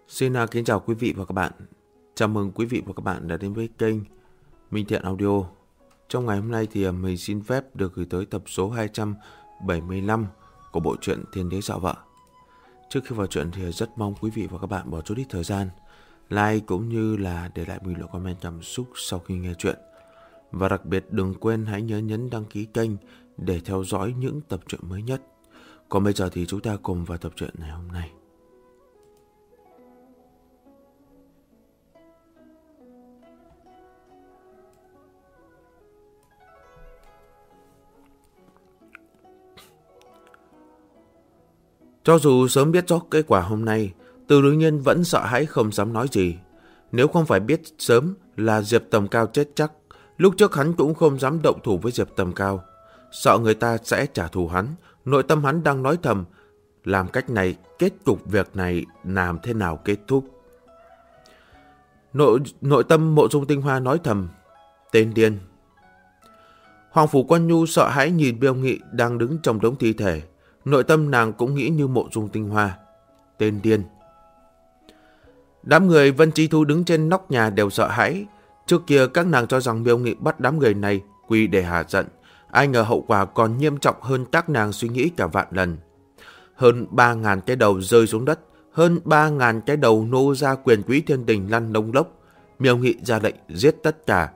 Xin kính chào quý vị và các bạn. Chào mừng quý vị và các bạn đã đến với kênh Minh Thiện Audio. Trong ngày hôm nay thì mình xin phép được gửi tới tập số 275 của bộ truyện Thiên Đế Dạo Vợ. Trước khi vào truyện thì rất mong quý vị và các bạn bỏ chút ít thời gian like cũng như là để lại bình luận comment cảm xúc sau khi nghe truyện. Và đặc biệt đừng quên hãy nhớ nhấn đăng ký kênh để theo dõi những tập truyện mới nhất. Còn bây giờ thì chúng ta cùng vào tập truyện ngày hôm nay. Cho dù sớm biết rõ kết quả hôm nay, Từ Đường Nhiên vẫn sợ hãi không dám nói gì. Nếu không phải biết sớm là Diệp Tầm Cao chết chắc, lúc trước hắn cũng không dám động thủ với Diệp Tầm Cao. Sợ người ta sẽ trả thù hắn, nội tâm hắn đang nói thầm, làm cách này kết cục việc này làm thế nào kết thúc. Nội tâm Mộ Dung Tinh Hoa nói thầm, tên điên. Hoàng Phủ Quan Nhu sợ hãi nhìn Miêu Nghị đang đứng trong đống thi thể. Nội tâm nàng cũng nghĩ như Mộ Dung Tinh Hoa, tên điên. Đám người Vân Chi Thu đứng trên nóc nhà đều sợ hãi. Trước kia các nàng cho rằng Miêu Nghị bắt đám người này quy để hạ giận, ai ngờ hậu quả còn nghiêm trọng hơn các nàng suy nghĩ cả vạn lần. Hơn 3.000 cái đầu rơi xuống đất, hơn 3.000 cái đầu nô ra quyền quý thiên đình lăn lông lốc. Miêu Nghị ra lệnh giết tất cả.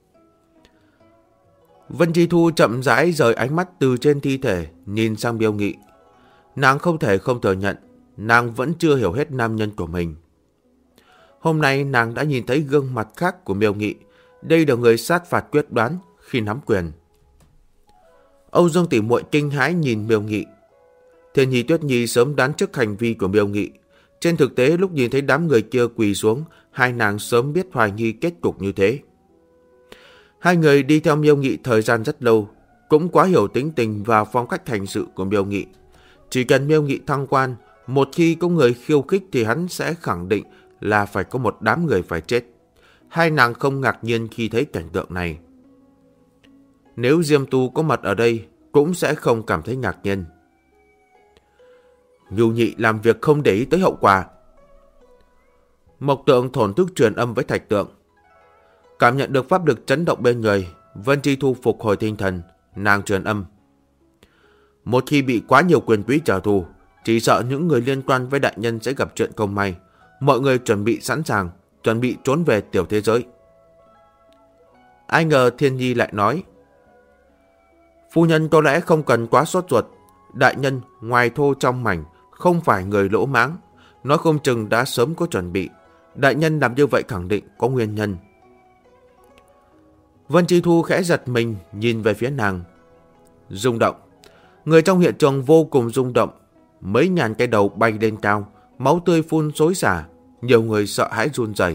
Vân Chi Thu chậm rãi rời ánh mắt từ trên thi thể, nhìn sang Miêu Nghị. Nàng không thể không thừa nhận, nàng vẫn chưa hiểu hết nam nhân của mình. Hôm nay nàng đã nhìn thấy gương mặt khác của Miêu Nghị. Đây là người sát phạt quyết đoán khi nắm quyền. Âu Dương tỷ muội kinh hãi nhìn Miêu Nghị. Thiên Nhi Tuyết Nhi sớm đoán trước hành vi của Miêu Nghị. Trên thực tế lúc nhìn thấy đám người kia quỳ xuống, hai nàng sớm biết hoài nghi kết cục như thế. Hai người đi theo Miêu Nghị thời gian rất lâu, cũng quá hiểu tính tình và phong cách hành sự của Miêu Nghị. Chỉ cần Miêu Nghị thăng quan, một khi có người khiêu khích thì hắn sẽ khẳng định là phải có một đám người phải chết. Hai nàng không ngạc nhiên khi thấy cảnh tượng này. Nếu Diêm Tu có mặt ở đây, cũng sẽ không cảm thấy ngạc nhiên. Nhu Nhị làm việc không để ý tới hậu quả. Mộc Tượng thổn thức truyền âm với Thạch Tượng. Cảm nhận được pháp lực chấn động bên người, Vân Chi Thu phục hồi tinh thần, nàng truyền âm. Một khi bị quá nhiều quyền quý trả thù, chỉ sợ những người liên quan với đại nhân sẽ gặp chuyện không may. Mọi người chuẩn bị sẵn sàng, chuẩn bị trốn về tiểu thế giới. Ai ngờ Thiên Nhi lại nói. Phu nhân có lẽ không cần quá sốt ruột. Đại nhân ngoài thô trong mảnh, không phải người lỗ mãng. Nói không chừng đã sớm có chuẩn bị. Đại nhân làm như vậy khẳng định có nguyên nhân. Vân Chi Thu khẽ giật mình nhìn về phía nàng. Rung động. Người trong hiện trường vô cùng rung động. Mấy ngàn cái đầu bay lên cao, máu tươi phun xối xả. Nhiều người sợ hãi run rẩy.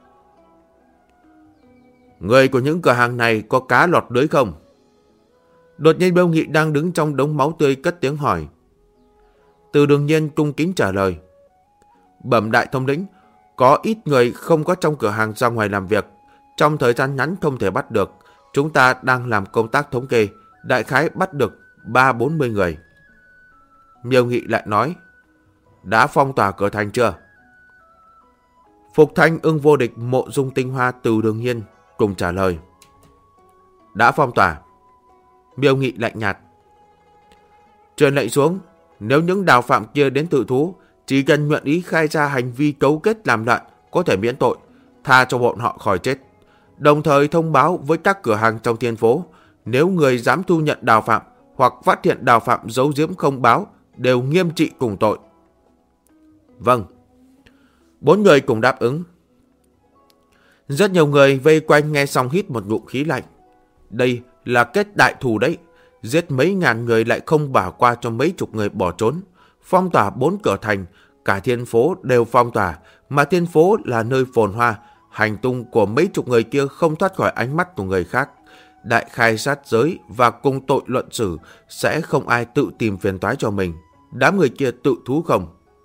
Người của những cửa hàng này có cá lọt lưới không? Đột nhiên Miêu Nghị đang đứng trong đống máu tươi cất tiếng hỏi. Từ Đường Nhiên cung kính trả lời. Bẩm đại thống lĩnh, có ít người không có trong cửa hàng ra ngoài làm việc. Trong thời gian ngắn không thể bắt được. Chúng ta đang làm công tác thống kê, đại khái bắt được 30-40 người. Miêu Nghị lại nói. Đã phong tỏa cửa thành chưa? Phục Thanh, Ưng Vô Địch, Mộ Dung Tinh Hoa, Từ Đường Nhiên cùng trả lời. Đã phong tỏa. Miêu Nghị lạnh nhạt. Truyền lệnh xuống, nếu những đào phạm kia đến tự thú, chỉ cần nguyện ý khai ra hành vi cấu kết làm loạn, có thể miễn tội, tha cho bọn họ khỏi chết. Đồng thời thông báo với các cửa hàng trong thiên phố, nếu người dám thu nhận đào phạm hoặc phát hiện đào phạm giấu giếm không báo, đều nghiêm trị cùng tội. Vâng. 4 người cùng đáp ứng. Rất nhiều người vây quanh nghe xong hít một ngụm khí lạnh. Đây là kết đại thù đấy. Giết mấy ngàn người lại không bỏ qua cho mấy chục người bỏ trốn. Phong tỏa 4 cửa thành, cả thiên phố đều phong tỏa, mà thiên phố là nơi phồn hoa. Hành tung của mấy chục người kia không thoát khỏi ánh mắt của người khác. Đại khai sát giới và cùng tội luận xử, sẽ không ai tự tìm phiền toái cho mình. Đám người kia tự thú không?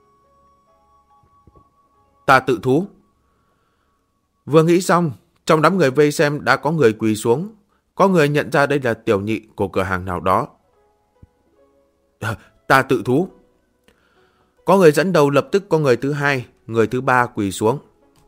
Ta tự thú. Vừa nghĩ xong, trong đám người vây xem đã có người quỳ xuống. Có người nhận ra đây là tiểu nhị của cửa hàng nào đó. Ta tự thú. Có người dẫn đầu, lập tức có người thứ hai. người thứ ba quỳ xuống.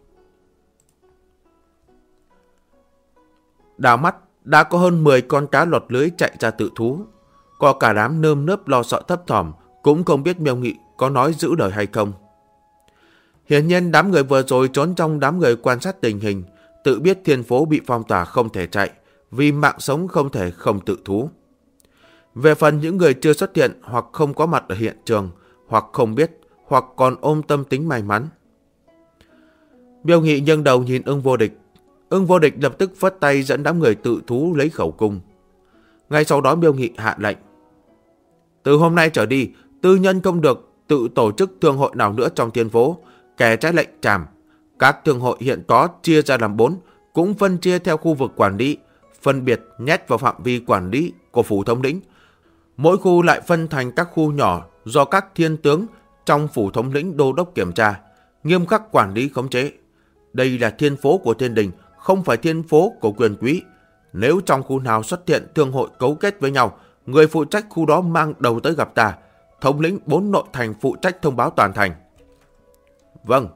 Đảo mắt đã có hơn 10 con cá lọt lưới chạy ra tự thú. Có cả đám nơm nớp lo sợ thấp thỏm, cũng không biết Miêu Nghị có nói giữ lời hay không. Hiển nhiên đám người vừa rồi trốn trong đám người quan sát tình hình, tự biết thiên phố bị phong tỏa không thể chạy, vì mạng sống không thể không tự thú. Về phần những người chưa xuất hiện hoặc không có mặt ở hiện trường, hoặc không biết, hoặc còn ôm tâm tính may mắn. Miêu Nghị nghiêng đầu nhìn Ưng Vô Địch. Ưng Vô Địch lập tức phất tay dẫn đám người tự thú lấy khẩu cung. Ngay sau đó Miêu Nghị hạ lệnh: từ hôm nay trở đi, tư nhân không được tự tổ chức thương hội nào nữa trong thiên phố, kẻ trái lệnh trảm. Các thương hội hiện có chia ra làm 4, cũng phân chia theo khu vực quản lý, phân biệt nhét vào phạm vi quản lý của phủ thống lĩnh. Mỗi khu lại phân thành các khu nhỏ do các thiên tướng trong phủ thống lĩnh đô đốc kiểm tra, nghiêm khắc quản lý khống chế. Đây là thiên phố của thiên đình, không phải thiên phố của quyền quý. Nếu trong khu nào xuất hiện thương hội cấu kết với nhau, người phụ trách khu đó mang đầu tới gặp ta. Thống lĩnh 4 nội thành phụ trách thông báo toàn thành. Vâng.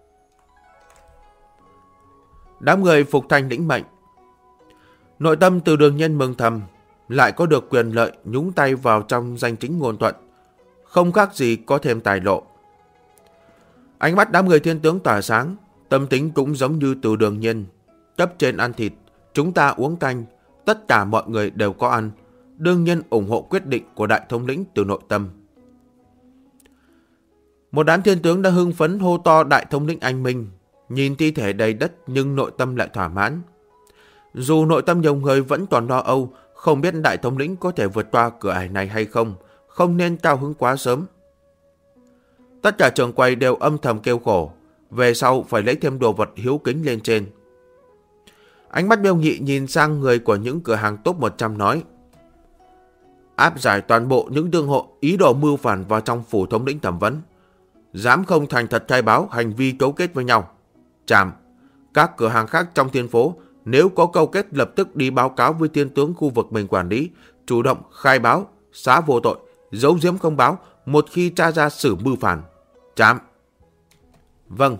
Đám người phục thành lĩnh mệnh. Nội tâm Từ Đường Nhân mừng thầm, lại có được quyền lợi nhúng tay vào trong danh chính ngôn thuận, không khác gì có thêm tài lộ. Ánh mắt đám người thiên tướng tỏa sáng, tâm tính cũng giống như Từ Đường Nhân. Cấp trên ăn thịt, chúng ta uống canh, tất cả mọi người đều có ăn, đương nhiên ủng hộ quyết định của đại thống lĩnh từ nội tâm. Một đám thiên tướng đã hưng phấn hô to đại thống lĩnh anh minh, nhìn thi thể đầy đất nhưng nội tâm lại thỏa mãn. Dù nội tâm nhiều người vẫn còn lo âu, không biết đại thống lĩnh có thể vượt qua cửa ải này hay không, không nên cao hứng quá sớm. Tất cả trường quầy đều âm thầm kêu khổ, về sau phải lấy thêm đồ vật hiếu kính lên trên. Ánh mắt Miêu Nghị nhìn sang người của những cửa hàng top 100 nói: áp giải toàn bộ những thương hội ý đồ mưu phản vào trong phủ thống lĩnh thẩm vấn. Dám không thành thật khai báo hành vi cấu kết với nhau, trảm. Các cửa hàng khác trong thiên phố nếu có câu kết lập tức đi báo cáo với thiên tướng khu vực mình quản lý, chủ động khai báo, xá vô tội, giấu giếm không báo, một khi tra ra xử mưu phản, trảm. Vâng.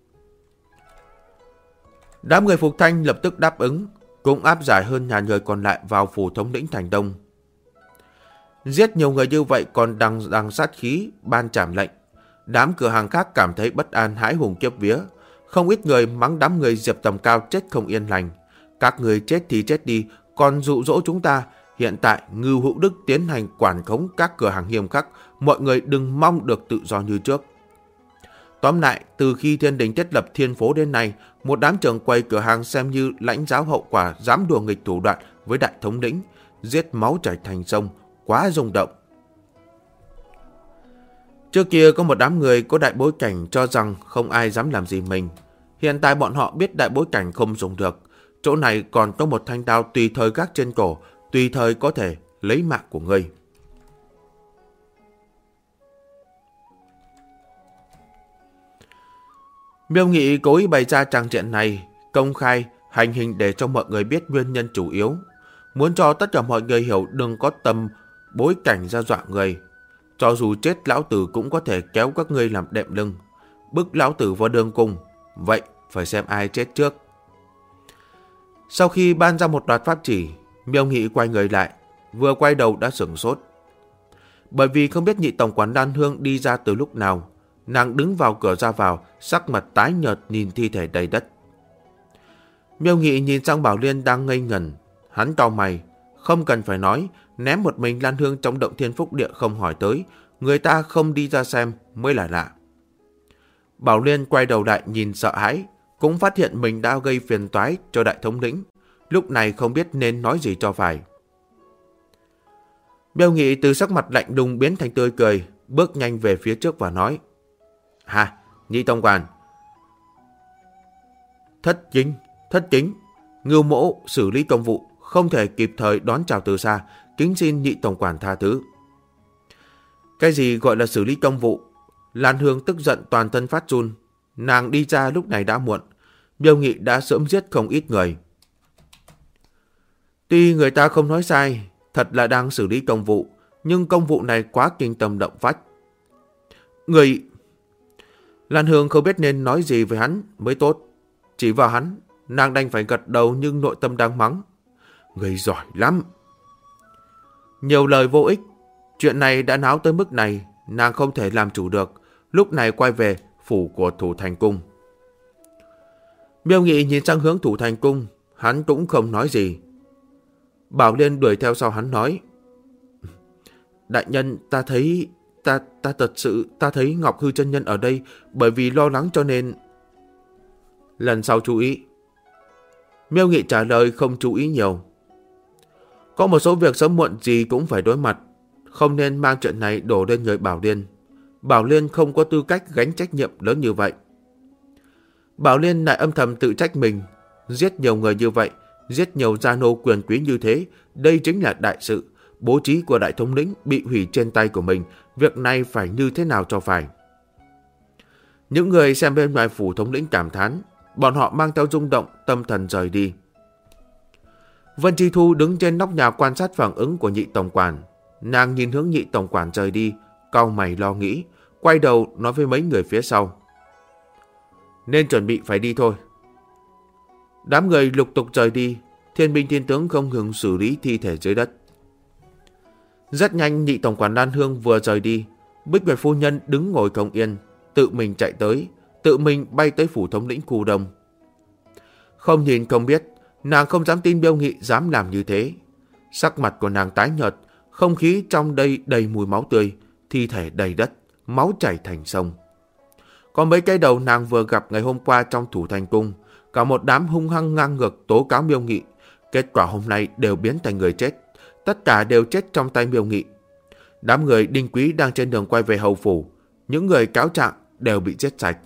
Đám người phục thanh lập tức đáp ứng, cũng áp giải hơn ngàn người còn lại vào phủ thống lĩnh thành đông. Giết nhiều người như vậy còn đằng sát khí ban trảm lệnh. Đám cửa hàng khác cảm thấy bất an hãi hùng kiếp vía. Không ít người mắng đám người Diệp Tầm Cao chết không yên lành. Các người chết thì chết đi, còn dụ dỗ chúng ta. Hiện tại Ngưu Hữu Đức tiến hành quản khống các cửa hàng nghiêm khắc, mọi người đừng mong được tự do như trước. Tóm lại, từ khi thiên đình thiết lập thiên phố đến nay, một đám trưởng quầy cửa hàng xem như lãnh giáo hậu quả dám đùa nghịch thủ đoạn với đại thống lĩnh, giết máu chảy thành sông, quá rung động. Trước kia có một đám người có đại bối cảnh cho rằng không ai dám làm gì mình. Hiện tại bọn họ biết đại bối cảnh không dùng được. Chỗ này còn có một thanh đao tùy thời gác trên cổ, tùy thời có thể lấy mạng của ngươi. Miêu Nghị cố ý bày ra trang diện này, công khai, hành hình để cho mọi người biết nguyên nhân chủ yếu. Muốn cho tất cả mọi người hiểu đừng có tầm bối cảnh ra dọa người. Cho dù chết lão tử cũng có thể kéo các ngươi làm đệm lưng, bức lão tử vào đường cùng. Vậy phải xem ai chết trước. Sau khi ban ra một loạt pháp chỉ, Miêu Nghị quay người lại, vừa quay đầu đã sửng sốt. Bởi vì không biết nhị tổng quản Đan Hương đi ra từ lúc nào, nàng đứng vào cửa ra vào, sắc mặt tái nhợt nhìn thi thể đầy đất. Miêu Nghị nhìn sang Bảo Liên đang ngây ngẩn, hắn cau mày, không cần phải nói, ném một mình Lan Hương trong động thiên phúc địa không hỏi tới, người ta không đi ra xem mới là lạ. Bảo Liên quay đầu lại nhìn sợ hãi, cũng phát hiện mình đã gây phiền toái cho đại thống lĩnh, lúc này không biết nên nói gì cho phải. Miêu Nghị từ sắc mặt lạnh lùng biến thành tươi cười, bước nhanh về phía trước và nói: "Hà, nhị tổng quản, thất chính, Ngưu mỗ xử lý công vụ, không thể kịp thời đón chào từ xa, kính xin nhị tổng quản tha thứ." Cái gì gọi là xử lý công vụ? Lan Hương tức giận toàn thân phát run, nàng đi ra lúc này đã muộn, Miêu Nghị đã sớm giết không ít người. Tuy người ta không nói sai, thật là đang xử lý công vụ, nhưng công vụ này quá kinh tâm động phách. Lan Hương không biết nên nói gì với hắn mới tốt. Chỉ vào hắn, nàng đành phải gật đầu nhưng nội tâm đang mắng. Người giỏi lắm. Nhiều lời vô ích. Chuyện này đã náo tới mức này, nàng không thể làm chủ được. Lúc này quay về phủ của Thủ Thành Cung. Miêu Nghị nhìn sang hướng Thủ Thành Cung, hắn cũng không nói gì. Bảo Liên đuổi theo sau hắn nói. Đại nhân, ta thấy Ngọc Hư chân nhân ở đây, bởi vì lo lắng cho nên... Lần sau chú ý. Miêu Nghị trả lời không chú ý nhiều. Có một số việc sớm muộn gì cũng phải đối mặt, không nên mang chuyện này đổ lên người Bảo Liên. Bảo Liên không có tư cách gánh trách nhiệm lớn như vậy. Bảo Liên lại âm thầm tự trách mình. Giết nhiều người như vậy, giết nhiều gia nô quyền quý như thế, đây chính là đại sự. Bố trí của đại thống lĩnh bị hủy trên tay của mình, việc này phải như thế nào cho phải. Những người xem bên ngoài phủ thống lĩnh cảm thán, bọn họ mang theo rung động, tâm thần rời đi. Vân Chi Thu đứng trên nóc nhà quan sát phản ứng của nhị tổng quản. Nàng nhìn hướng nhị tổng quản rời đi, cau mày lo nghĩ, quay đầu nói với mấy người phía sau. Nên chuẩn bị phải đi thôi. Đám người lục tục rời đi, Thiên binh thiên tướng không ngừng xử lý thi thể dưới đất. Rất nhanh nhị tổng quản Lan Hương vừa rời đi, Bích Nguyệt phu nhân đứng ngồi không yên, tự mình chạy tới, tự mình bay tới phủ thống lĩnh Cù Đông. Không nhìn không biết, nàng không dám tin Miêu Nghị dám làm như thế. Sắc mặt của nàng tái nhợt, không khí trong đây đầy mùi máu tươi, thi thể đầy đất, máu chảy thành sông. Có mấy cái đầu nàng vừa gặp ngày hôm qua trong Thủ Thành Cung, cả một đám hung hăng ngang ngược tố cáo Miêu Nghị. Kết quả hôm nay đều biến thành người chết, tất cả đều chết trong tay Miêu Nghị. Đám người Đinh Quý đang trên đường quay về hầu phủ, những người cáo trạng đều bị giết sạch.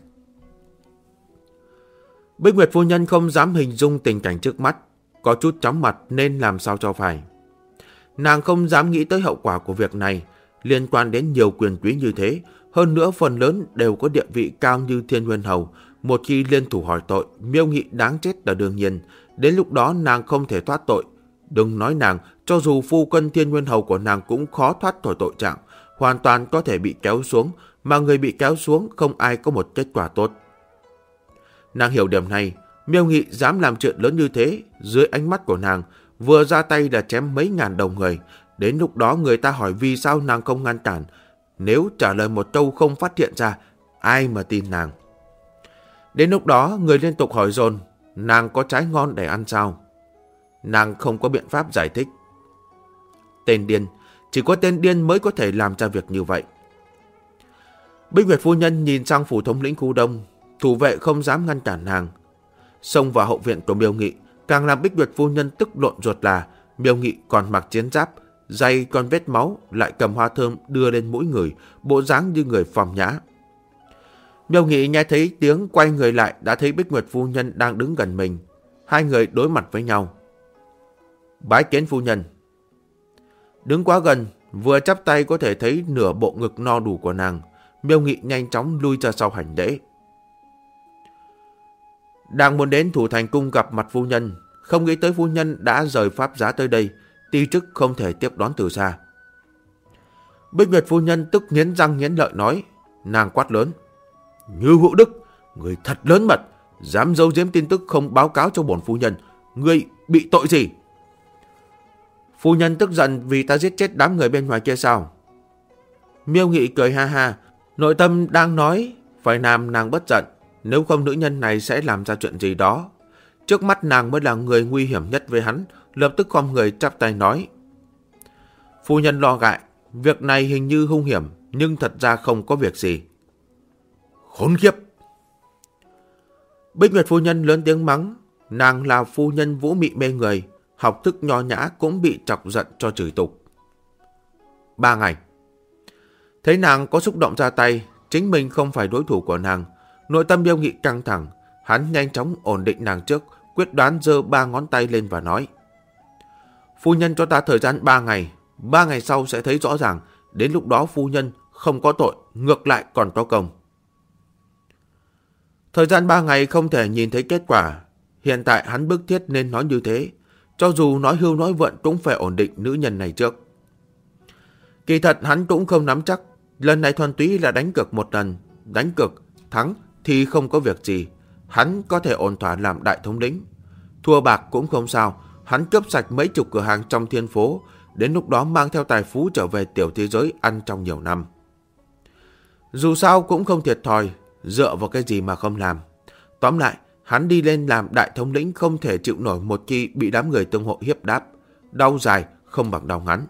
Bích Nguyệt phu nhân không dám hình dung tình cảnh trước mắt, có chút chóng mặt nên làm sao cho phải. Nàng không dám nghĩ tới hậu quả của việc này, liên quan đến nhiều quyền quý như thế, hơn nữa phần lớn đều có địa vị cao như Thiên Nguyên Hầu. Một khi liên thủ hỏi tội, Miêu Nghị đáng chết là đương nhiên, đến lúc đó nàng không thể thoát tội. Đừng nói nàng, cho dù phu quân Thiên Nguyên Hầu của nàng cũng khó thoát khỏi tội trạng, hoàn toàn có thể bị kéo xuống, mà người bị kéo xuống không ai có một kết quả tốt. Nàng hiểu điểm này, Miêu Nghị dám làm chuyện lớn như thế, dưới ánh mắt của nàng, vừa ra tay đã chém mấy ngàn đầu người. Đến lúc đó người ta hỏi vì sao nàng không ngăn cản. Nếu trả lời một câu không phát hiện ra, ai mà tin nàng. Đến lúc đó người liên tục hỏi dồn, nàng có trái ngon để ăn sao? Nàng không có biện pháp giải thích. Tên điên, chỉ có tên điên mới có thể làm ra việc như vậy. Bích Nguyệt phu nhân nhìn sang phủ thống lĩnh Khu Đông, thủ vệ không dám ngăn cản nàng. Xông vào hậu viện của Miêu Nghị, càng làm Bích Nguyệt phu nhân tức lộn ruột là Miêu Nghị còn mặc chiến giáp, giày còn vết máu, lại cầm hoa thơm đưa lên mũi người, bộ dáng như người phàm nhã. Miêu Nghị nghe thấy tiếng quay người lại đã thấy Bích Nguyệt phu nhân đang đứng gần mình. Hai người đối mặt với nhau. Bái kiến phu nhân. Đứng quá gần, vừa chắp tay có thể thấy nửa bộ ngực no đủ của nàng. Miêu Nghị nhanh chóng lui ra sau hành lễ. Đang muốn đến Thủ Thành Cung gặp mặt phu nhân, không nghĩ tới phu nhân đã rời pháp giá tới đây, ti chức không thể tiếp đón từ xa. Bích Nguyệt phu nhân tức nghiến răng nghiến lợi nói, nàng quát lớn. Như Hữu Đức, người thật lớn mật, dám giấu giếm tin tức không báo cáo cho bổn phu nhân, người bị tội gì? Phu nhân tức giận vì ta giết chết đám người bên ngoài kia sao? Miêu Nghị cười ha ha, nội tâm đang nói, phải làm nàng bất giận, nếu không nữ nhân này sẽ làm ra chuyện gì đó. Trước mắt nàng mới là người nguy hiểm nhất với hắn, lập tức khom người chắp tay nói. Phu nhân lo ngại, việc này hình như hung hiểm, nhưng thật ra không có việc gì. Khốn kiếp! Bích Nguyệt phu nhân lớn tiếng mắng, nàng là phu nhân vũ mị mê người, học thức nho nhã cũng bị chọc giận cho chửi tục. 3 ngày. Thấy nàng có xúc động ra tay, chính mình không phải đối thủ của nàng, nội tâm Miêu Nghị căng thẳng, hắn nhanh chóng ổn định nàng trước, quyết đoán giơ 3 ngón tay lên và nói. Phu nhân cho ta thời gian 3 ngày, 3 ngày sau sẽ thấy rõ ràng, đến lúc đó phu nhân không có tội, ngược lại còn có công. Thời gian 3 ngày không thể nhìn thấy kết quả, hiện tại hắn bức thiết nên nói như thế, cho dù nói hưu nói vượn cũng phải ổn định nữ nhân này trước. Kỳ thật hắn cũng không nắm chắc, lần này thuần túy là đánh cược một lần, đánh cược thắng thì không có việc gì, hắn có thể ổn thỏa làm đại thống lĩnh. Thua bạc cũng không sao, hắn cướp sạch mấy chục cửa hàng trong thiên phố, đến lúc đó mang theo tài phú trở về tiểu thế giới ăn trong nhiều năm. Dù sao cũng không thiệt thòi, dựa vào cái gì mà không làm. Tóm lại, hắn đi lên làm đại thống lĩnh không thể chịu nổi một khi bị đám người tương hộ hiếp đáp. Đau dài không bằng đau ngắn.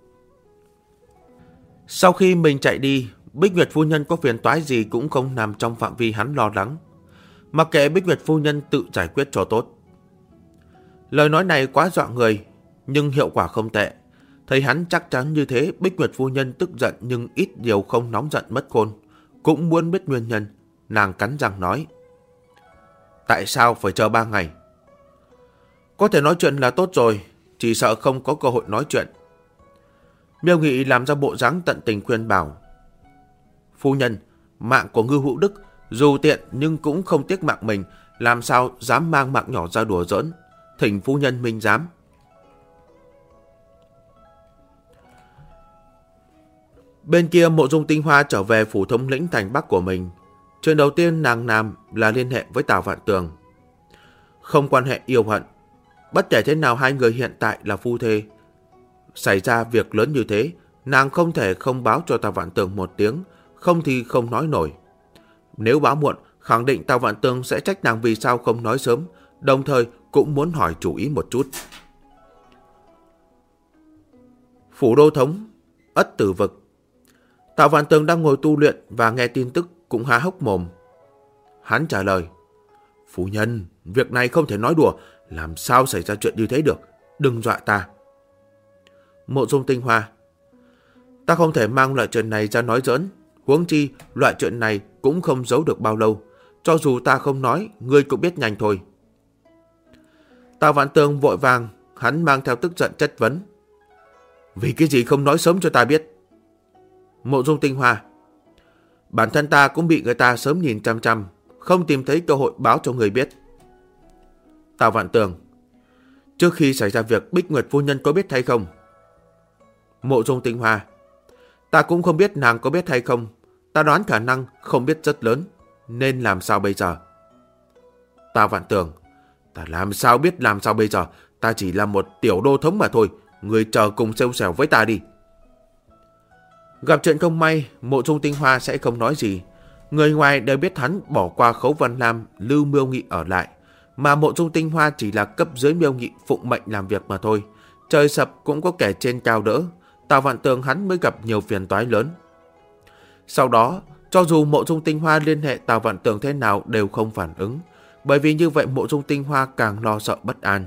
Sau khi mình chạy đi, Bích Nguyệt phu nhân có phiền toái gì cũng không nằm trong phạm vi hắn lo lắng. Mặc kệ Bích Nguyệt phu nhân tự giải quyết cho tốt. Lời nói này quá dọa người, nhưng hiệu quả không tệ. Thấy hắn chắc chắn như thế, Bích Nguyệt phu nhân tức giận nhưng ít nhiều không nóng giận mất khôn. Cũng muốn biết nguyên nhân, nàng cắn răng nói. Tại sao phải chờ 3 ngày? Có thể nói chuyện là tốt rồi, chỉ sợ không có cơ hội nói chuyện. Miêu Nghị làm ra bộ dáng tận tình khuyên bảo. Phu nhân, mạng của Ngưu Hữu Đức dù tiện nhưng cũng không tiếc mạng mình, làm sao dám mang mạng nhỏ ra đùa giỡn. Thỉnh phu nhân minh giám. Bên kia Mộ Dung Tinh Hoa trở về phủ thống lĩnh thành Bắc của mình. Chuyện đầu tiên nàng làm là liên hệ với Tào Vạn Tường. Không quan hệ yêu hận. Bất kể thế nào hai người hiện tại là phu thê. Xảy ra việc lớn như thế, nàng không thể không báo cho Tào Vạn Tường một tiếng, không thì không nói nổi. Nếu báo muộn, khẳng định Tào Vạn Tường sẽ trách nàng vì sao không nói sớm, đồng thời cũng muốn hỏi chủ ý một chút. Phủ đô thống, Ất Tử Vực. Tào Vạn Tường đang ngồi tu luyện và nghe tin tức cũng há hốc mồm. Hắn trả lời. Phu nhân, việc này không thể nói đùa, làm sao xảy ra chuyện như thế được, đừng dọa ta. Mộ Dung Tinh Hoa. Ta không thể mang loại chuyện này ra nói giỡn, huống chi loại chuyện này cũng không giấu được bao lâu. Cho dù ta không nói, ngươi cũng biết nhanh thôi. Tào Vạn Tường vội vàng, hắn mang theo tức giận chất vấn. Vì cái gì không nói sớm cho ta biết? Mộ Dung Tinh Hoa. Bản thân ta cũng bị người ta sớm nhìn chăm chăm, không tìm thấy cơ hội báo cho người biết. Tào Vạn Tường. Trước khi xảy ra việc, Bích Nguyệt phu nhân có biết hay không? Mộ Dung Tinh Hoa. Ta cũng không biết nàng có biết hay không. Ta đoán khả năng không biết rất lớn. Nên làm sao bây giờ? Tào Vạn Tường. Ta làm sao biết làm sao bây giờ? Ta chỉ là một tiểu đô thống mà thôi. Người chờ cùng xêu xẻo với ta đi. Gặp chuyện không may, Mộ Dung Tinh Hoa sẽ không nói gì. Người ngoài đều biết hắn bỏ qua Khấu Văn Lam, lưu Miêu Nghị ở lại. Mà Mộ Dung Tinh Hoa chỉ là cấp dưới Miêu Nghị phụng mệnh làm việc mà thôi. Trời sập cũng có kẻ trên cao đỡ. Tào Vạn Tường hắn mới gặp nhiều phiền toái lớn. Sau đó, cho dù Mộ Dung Tinh Hoa liên hệ Tào Vạn Tường thế nào đều không phản ứng. Bởi vì như vậy Mộ Dung Tinh Hoa càng lo sợ bất an.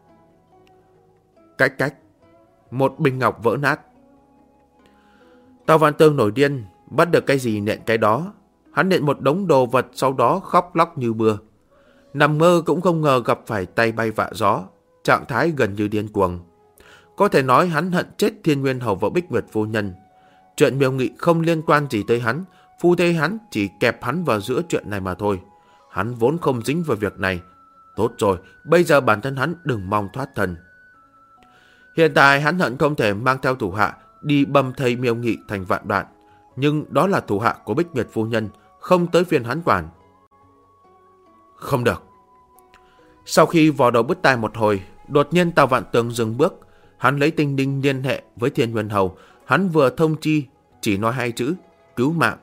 Cách. Một bình ngọc vỡ nát. Tào Vạn Tường nổi điên, bắt được cái gì nện cái đó. Hắn nện một đống đồ vật, sau đó khóc lóc như mưa. Nằm mơ cũng không ngờ gặp phải tay bay vạ gió, trạng thái gần như điên cuồng. Có thể nói hắn hận chết Thiên Nguyên Hầu và Bích Nguyệt phu nhân. Chuyện Miêu Nghị không liên quan gì tới hắn, phu thê hắn chỉ kẹp hắn vào giữa chuyện này mà thôi. Hắn vốn không dính vào việc này. Tốt rồi, bây giờ bản thân hắn đừng mong thoát thân. Hiện tại hắn hận không thể mang theo thủ hạ đi bầm thây Miêu Nghị thành vạn đoạn. Nhưng đó là thủ hạ của Bích Nguyệt phu nhân, không tới phiên hắn quản. Không được. Sau khi vò đầu bứt tai một hồi, đột nhiên Tào Vạn Tường dừng bước. Hắn lấy tinh đinh liên hệ với Thiên Nguyên Hầu. Hắn vừa thông chi, chỉ nói 2 chữ, cứu mạng.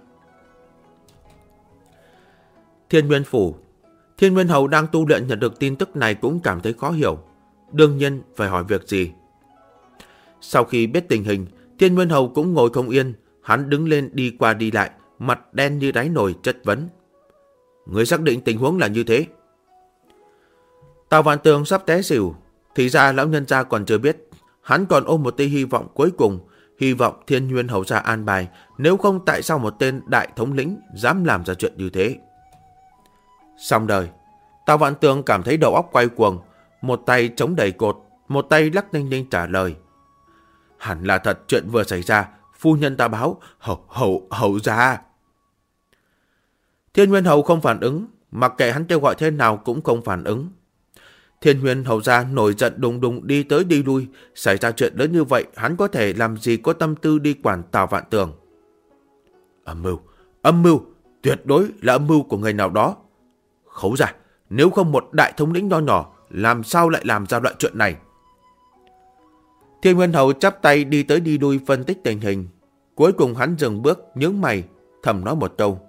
Thiên Nguyên Phủ. Thiên Nguyên Hầu đang tu luyện nhận được tin tức này cũng cảm thấy khó hiểu. Đương nhiên phải hỏi việc gì. Sau khi biết tình hình, Thiên Nguyên Hầu cũng ngồi không yên. Hắn đứng lên đi qua đi lại, mặt đen như đáy nồi chất vấn. Người xác định tình huống là như thế. Tào Vạn Tường sắp té xỉu. Thì ra lão nhân gia còn chưa biết. Hắn còn ôm một tia hy vọng cuối cùng. Hy vọng Thiên Nguyên Hầu ra an bài. Nếu không tại sao một tên đại thống lĩnh dám làm ra chuyện như thế. Xong đời. Tào Vạn Tường cảm thấy đầu óc quay cuồng. Một tay chống đẩy cột, một tay lắc ninh ninh trả lời. Hẳn là thật, chuyện vừa xảy ra. Phu nhân ta báo, hầu ra. Thiên Nguyên Hầu không phản ứng, mặc kệ hắn kêu gọi thế nào cũng không phản ứng. Thiên Nguyên Hầu ra nổi giận đùng đùng đi tới đi lui. Xảy ra chuyện lớn như vậy, hắn có thể làm gì có tâm tư đi quản Tào Vạn Tường. Âm mưu, Tuyệt đối là âm mưu của người nào đó. Khấu gia, nếu không một đại thống lĩnh nho nhỏ, làm sao lại làm ra loại chuyện này? Thiên Nguyên Hầu chắp tay đi tới đi lui phân tích tình hình. Cuối cùng hắn dừng bước, nhướng mày, thầm nói một câu.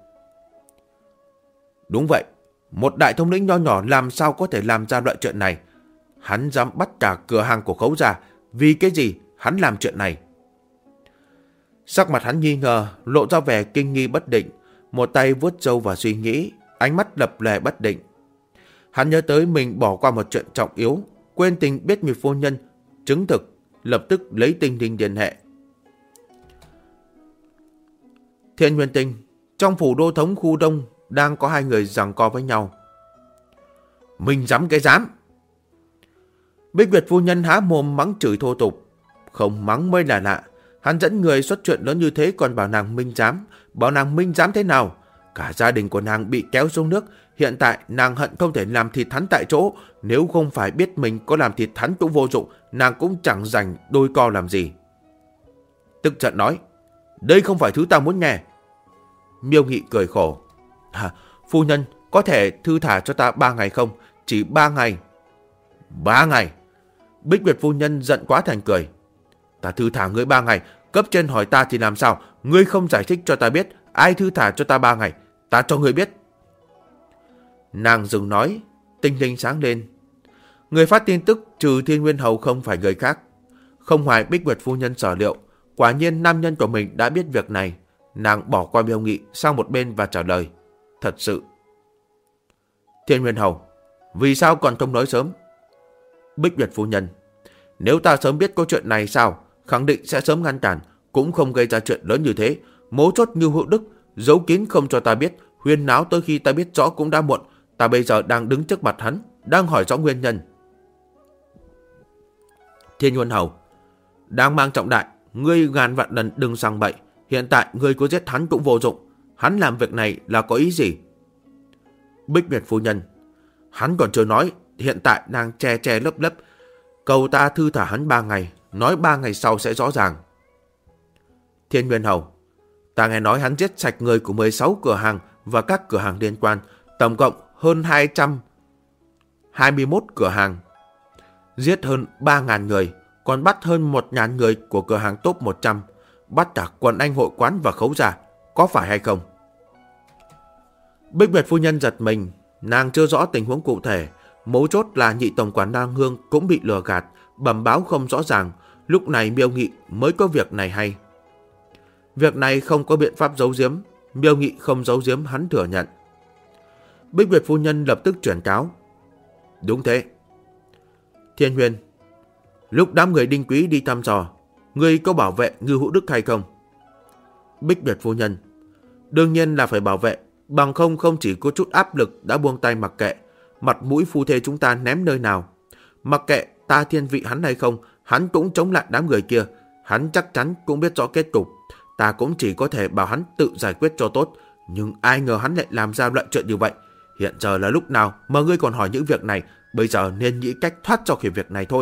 Đúng vậy, một đại thống lĩnh nho nhỏ làm sao có thể làm ra loại chuyện này? Hắn dám bắt cả cửa hàng của Khấu gia, vì cái gì hắn làm chuyện này? Sắc mặt hắn nghi ngờ, lộ ra vẻ kinh nghi bất định, một tay vuốt râu và suy nghĩ, ánh mắt lập lè bất định. Hắn nhớ tới mình bỏ qua một chuyện trọng yếu, quên tình biết người phu nhân, chứng thực, lập tức lấy Tinh Linh liên hệ. Thiên Nguyên Tinh, trong phủ đô thống khu đông, đang có hai người giằng co với nhau. Mình dám cái dám! Bích Nguyệt phu nhân há mồm mắng chửi thô tục. Không mắng mới là lạ. Hắn dẫn người xuất chuyện lớn như thế còn bảo nàng minh dám. Bảo nàng minh dám thế nào? Cả gia đình của nàng bị kéo xuống nước. Hiện tại nàng hận không thể làm thịt hắn tại chỗ. Nếu không phải biết mình có làm thịt hắn cũng vô dụng, nàng cũng chẳng dành đôi co làm gì. Tức giận nói, đây không phải thứ ta muốn nghe. Miêu Nghị cười khổ. Phu nhân, có thể thư thả cho ta 3 ngày không? Chỉ 3 ngày. 3 ngày? Bích Nguyệt phu nhân giận quá thành cười. Ta thư thả ngươi 3 ngày, cấp trên hỏi ta thì làm sao? Ngươi không giải thích cho ta biết, ai thư thả cho ta 3 ngày? Ta cho ngươi biết. Nàng dừng nói, tinh linh sáng lên. Người phát tin tức trừ Thiên Nguyên Hầu không phải người khác. Không ngoài Bích Nguyệt phu nhân sở liệu, quả nhiên nam nhân của mình đã biết việc này. Nàng bỏ qua Miêu Nghị sang một bên và trả lời. Thật sự. Thiên Nguyên Hầu, vì sao còn không nói sớm? Bích Nguyệt phu nhân, nếu ta sớm biết câu chuyện này sao, khẳng định sẽ sớm ngăn cản, cũng không gây ra chuyện lớn như thế. Mấu chốt như Hữu Đức, giấu kín không cho ta biết, huyên náo tới khi ta biết rõ cũng đã muộn. Ta bây giờ đang đứng trước mặt hắn, đang hỏi rõ nguyên nhân. Thiên Nguyên Hầu, đang mang trọng đại, ngươi ngàn vạn lần đừng sang bậy. Hiện tại ngươi có giết hắn cũng vô dụng. Hắn làm việc này là có ý gì? Bích Nguyệt phu nhân, hắn còn chưa nói, hiện tại đang che che lấp lấp. Cầu ta thư thả hắn 3 ngày, nói 3 ngày sau sẽ rõ ràng. Thiên Nguyên Hầu, ta nghe nói hắn giết sạch người của 16 cửa hàng và các cửa hàng liên quan, tổng cộng hơn 221 cửa hàng. Giết hơn 3.000 người, còn bắt hơn 1.000 người của cửa hàng top 100, bắt cả quần anh hội quán và Khấu gia, có phải hay không? Bích Nguyệt phu nhân giật mình, nàng chưa rõ tình huống cụ thể. Mấu chốt là nhị tổng quản Nam Hương cũng bị lừa gạt, bẩm báo không rõ ràng. Lúc này Miêu Nghị mới có việc này hay. Việc này không có biện pháp giấu giếm, Miêu Nghị không giấu giếm, hắn thừa nhận. Bích Nguyệt phu nhân lập tức chuyển cáo. Đúng thế. Thiên Huyền, lúc đám người Đinh Quý đi thăm dò, ngươi có bảo vệ Ngư Hữu Đức hay không? Bích Nguyệt phu nhân, đương nhiên là phải bảo vệ, bằng không không chỉ có chút áp lực đã buông tay mặc kệ. Mặt mũi phu thê chúng ta ném nơi nào? Mặc kệ ta thiên vị hắn hay không, hắn cũng chống lại đám người kia. Hắn chắc chắn cũng biết rõ kết cục. Ta cũng chỉ có thể bảo hắn tự giải quyết cho tốt. Nhưng ai ngờ hắn lại làm ra loại chuyện như vậy. Hiện giờ là lúc nào mà ngươi còn hỏi những việc này? Bây giờ nên nghĩ cách thoát cho khỏi việc này thôi.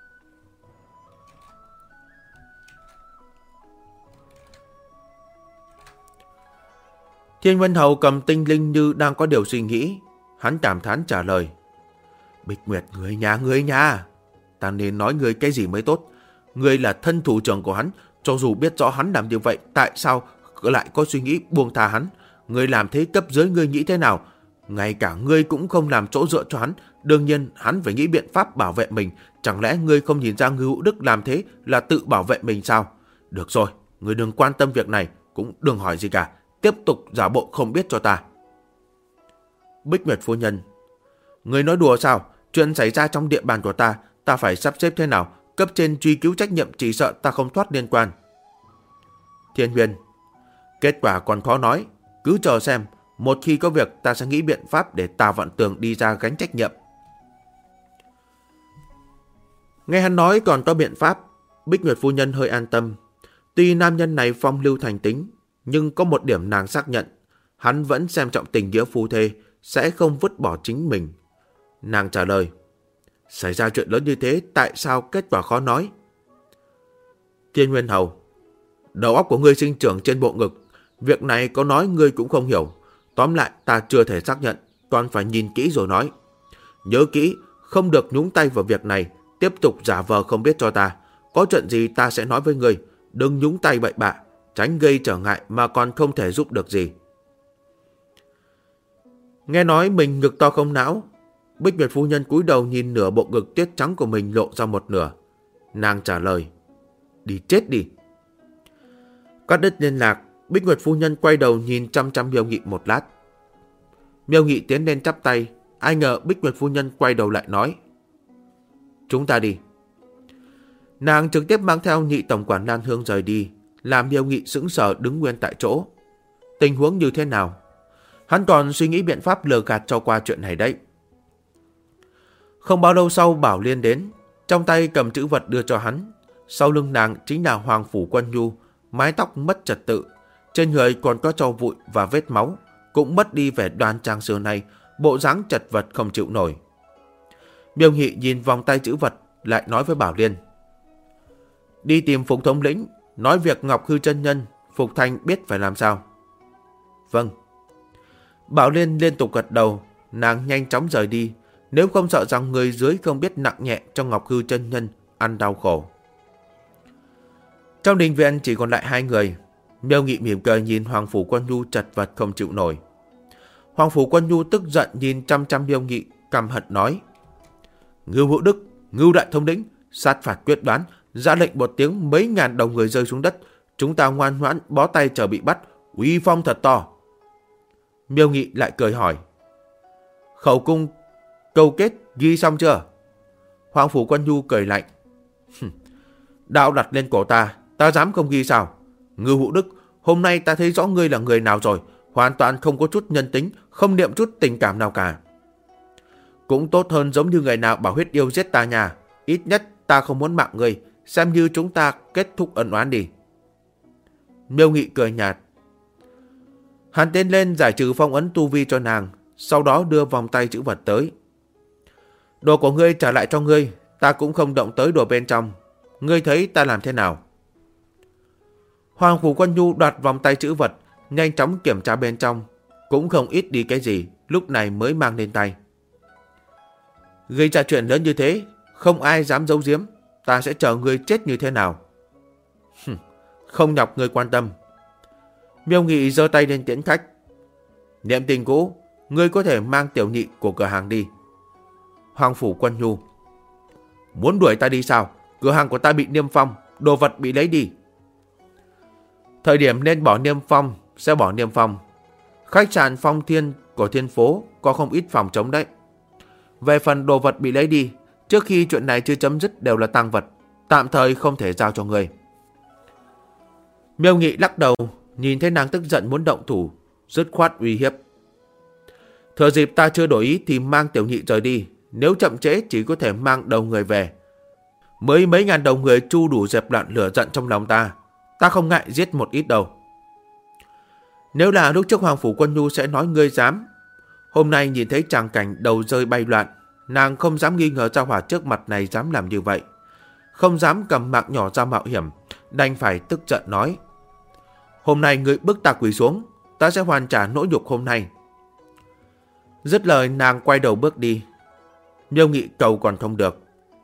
Thiên Nguyên Hầu cầm tinh linh như đang có điều suy nghĩ. Hắn cảm thán trả lời. Bích Nguyệt, người nhà. Ta nên nói người cái gì mới tốt? Ngươi là thân thủ trưởng của hắn. Cho dù biết rõ hắn làm như vậy, tại sao lại có suy nghĩ buông tha hắn? Ngươi làm thế cấp dưới ngươi nghĩ thế nào? Ngay cả ngươi cũng không làm chỗ dựa cho hắn. Đương nhiên hắn phải nghĩ biện pháp bảo vệ mình. Chẳng lẽ ngươi không nhìn ra Ngư Hữu Đức làm thế là tự bảo vệ mình sao? Được rồi, ngươi đừng quan tâm việc này, cũng đừng hỏi gì cả. Tiếp tục giả bộ không biết cho ta. Bích Nguyệt phu nhân, người nói đùa sao? Chuyện xảy ra trong địa bàn của ta phải sắp xếp thế nào? Cấp trên truy cứu trách nhiệm, chỉ sợ ta không thoát liên quan. Thiên Huyền, kết quả còn khó nói, cứ chờ xem. Một khi có việc ta sẽ nghĩ biện pháp để Tào Vạn Tường đi ra gánh trách nhiệm. Nghe hắn nói còn có biện pháp, Bích Nguyệt phu nhân hơi an tâm. Tuy nam nhân này phong lưu thành tính, nhưng có một điểm nàng xác nhận, hắn vẫn xem trọng tình nghĩa phu thê, sẽ không vứt bỏ chính mình. Nàng trả lời, xảy ra chuyện lớn như thế, tại sao kết quả khó nói? Thiên Nguyên Hầu, đầu óc của ngươi sinh trưởng trên bộ ngực, việc này có nói ngươi cũng không hiểu. Tóm lại ta chưa thể xác nhận, toàn phải nhìn kỹ rồi nói. Nhớ kỹ, không được nhúng tay vào việc này, tiếp tục giả vờ không biết cho ta. Có chuyện gì ta sẽ nói với ngươi, đừng nhúng tay bậy bạ, tránh gây trở ngại mà còn không thể giúp được gì. Nghe nói mình ngực to không não, Bích Nguyệt phu nhân cúi đầu nhìn nửa bộ ngực tuyết trắng của mình lộ ra một nửa. Nàng trả lời, đi chết đi. Cắt đứt liên lạc, Bích Nguyệt phu nhân quay đầu nhìn chăm chăm Miêu Nghị một lát. Miêu Nghị tiến lên chắp tay, ai ngờ Bích Nguyệt phu nhân quay đầu lại nói, chúng ta đi. Nàng trực tiếp mang theo nhị tổng quản Lan Hương rời đi, làm Miêu Nghị sững sờ đứng nguyên tại chỗ. Tình huống như thế nào? Hắn còn suy nghĩ biện pháp lừa gạt cho qua chuyện này đấy. Không bao lâu sau Bảo Liên đến, trong tay cầm chữ vật đưa cho hắn. Sau lưng nàng chính là Hoàng Phủ Quân Nhu, mái tóc mất trật tự, trên người còn có tro bụi và vết máu, cũng mất đi vẻ đoan trang xưa nay, bộ dáng chật vật không chịu nổi. Miêu Nghị nhìn vòng tay chữ vật, lại nói với Bảo Liên, đi tìm Phục thống lĩnh, nói việc Ngọc Hư chân nhân, Phục Thanh biết phải làm sao. Vâng. Bảo Liên liên tục gật đầu, nàng nhanh chóng rời đi, nếu không sợ rằng người dưới không biết nặng nhẹ cho Ngọc Hư chân nhân ăn đau khổ. Trong đình viện chỉ còn lại hai người. Miêu Nghị mỉm cười nhìn Hoàng Phủ Quân Nhu chật vật không chịu nổi. Hoàng Phủ Quân Nhu tức giận nhìn chăm chăm Miêu Nghị, căm hận nói, Ngưu Hữu Đức, Ngưu Đại Thống lĩnh, sát phạt quyết đoán, ra lệnh một tiếng mấy ngàn đầu người rơi xuống đất, chúng ta ngoan ngoãn bó tay chờ bị bắt, uy phong thật to. Miêu Nghị lại cười hỏi, khẩu cung câu kết ghi xong chưa? Hoàng Phủ Quân Nhu cười lạnh, đạo đặt lên cổ ta dám không ghi sao? Ngưu Hữu Đức, hôm nay ta thấy rõ ngươi là người nào rồi, hoàn toàn không có chút nhân tính, không niệm chút tình cảm nào cả. Cũng tốt hơn giống như người nào bảo huyết yêu giết ta nhà, ít nhất ta không muốn mạng ngươi, xem như chúng ta kết thúc ân oán đi. Miêu Nghị cười nhạt. Hắn tiến lên giải trừ phong ấn tu vi cho nàng, sau đó đưa vòng tay chữ vật tới. Đồ của ngươi trả lại cho ngươi, ta cũng không động tới đồ bên trong. Ngươi thấy ta làm thế nào? Hoàng Phủ Quân Nhu đoạt vòng tay chữ vật, nhanh chóng kiểm tra bên trong, cũng không ít đi cái gì, lúc này mới mang lên tay. Gây ra chuyện lớn như thế, không ai dám giấu giếm, ta sẽ chờ ngươi chết như thế nào. Không nhọc ngươi quan tâm. Miêu Nghị giơ tay lên tiễn khách. Niệm tình cũ, ngươi có thể mang tiểu nhị của cửa hàng đi. Hoàng Phủ Quân Nhu. Muốn đuổi ta đi sao? Cửa hàng của ta bị niêm phong, đồ vật bị lấy đi. Thời điểm nên bỏ niêm phong sẽ bỏ niêm phong. Khách sạn Phong Thiên của Thiên Phố có không ít phòng trống đấy. Về phần đồ vật bị lấy đi, trước khi chuyện này chưa chấm dứt đều là tang vật, tạm thời không thể giao cho người. Miêu Nghị lắc đầu, nhìn thấy nàng tức giận muốn động thủ, dứt khoát uy hiếp. Thừa dịp ta chưa đổi ý thì mang tiểu nhị rời đi, nếu chậm trễ chỉ có thể mang đầu người về. Mới mấy ngàn đầu người chu đủ dẹp loạn lửa giận trong lòng ta không ngại giết một ít đâu. Nếu là lúc trước Hoàng Phủ Quân Nhu sẽ nói ngươi dám. Hôm nay nhìn thấy tràng cảnh đầu rơi bay loạn, nàng không dám nghi ngờ gia hỏa trước mặt này dám làm như vậy. Không dám cầm mạng nhỏ ra mạo hiểm, đành phải tức giận nói. Hôm nay ngươi bức ta quỳ xuống, ta sẽ hoàn trả nỗi nhục hôm nay. Dứt lời nàng quay đầu bước đi. Miêu Nghị cầu còn không được.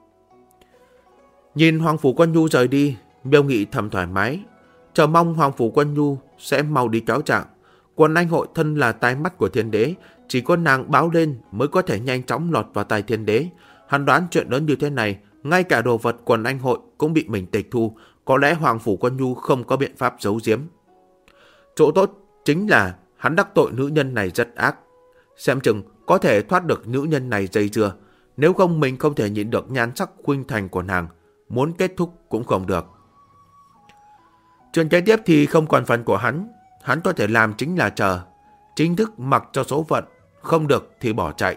Nhìn Hoàng Phủ Quân Nhu rời đi, Miêu Nghị thầm thoải mái, chờ mong Hoàng Phủ Quân Nhu sẽ mau đi cáo trạng. Quần anh hội thân là tai mắt của thiên đế, chỉ có nàng báo lên mới có thể nhanh chóng lọt vào tay thiên đế. Hắn đoán chuyện lớn như thế này, ngay cả đồ vật quần anh hội cũng bị mình tịch thu, có lẽ Hoàng Phủ Quân Nhu không có biện pháp giấu giếm. Chỗ tốt chính là hắn đắc tội nữ nhân này rất ác, xem chừng có thể thoát được nữ nhân này dây dưa, nếu không mình không thể nhịn được nhan sắc khuynh thành của nàng, muốn kết thúc cũng không được. Chuyện kế tiếp thì không còn phần của hắn có thể làm chính là chờ, chính thức mặc cho số phận, không được thì bỏ chạy.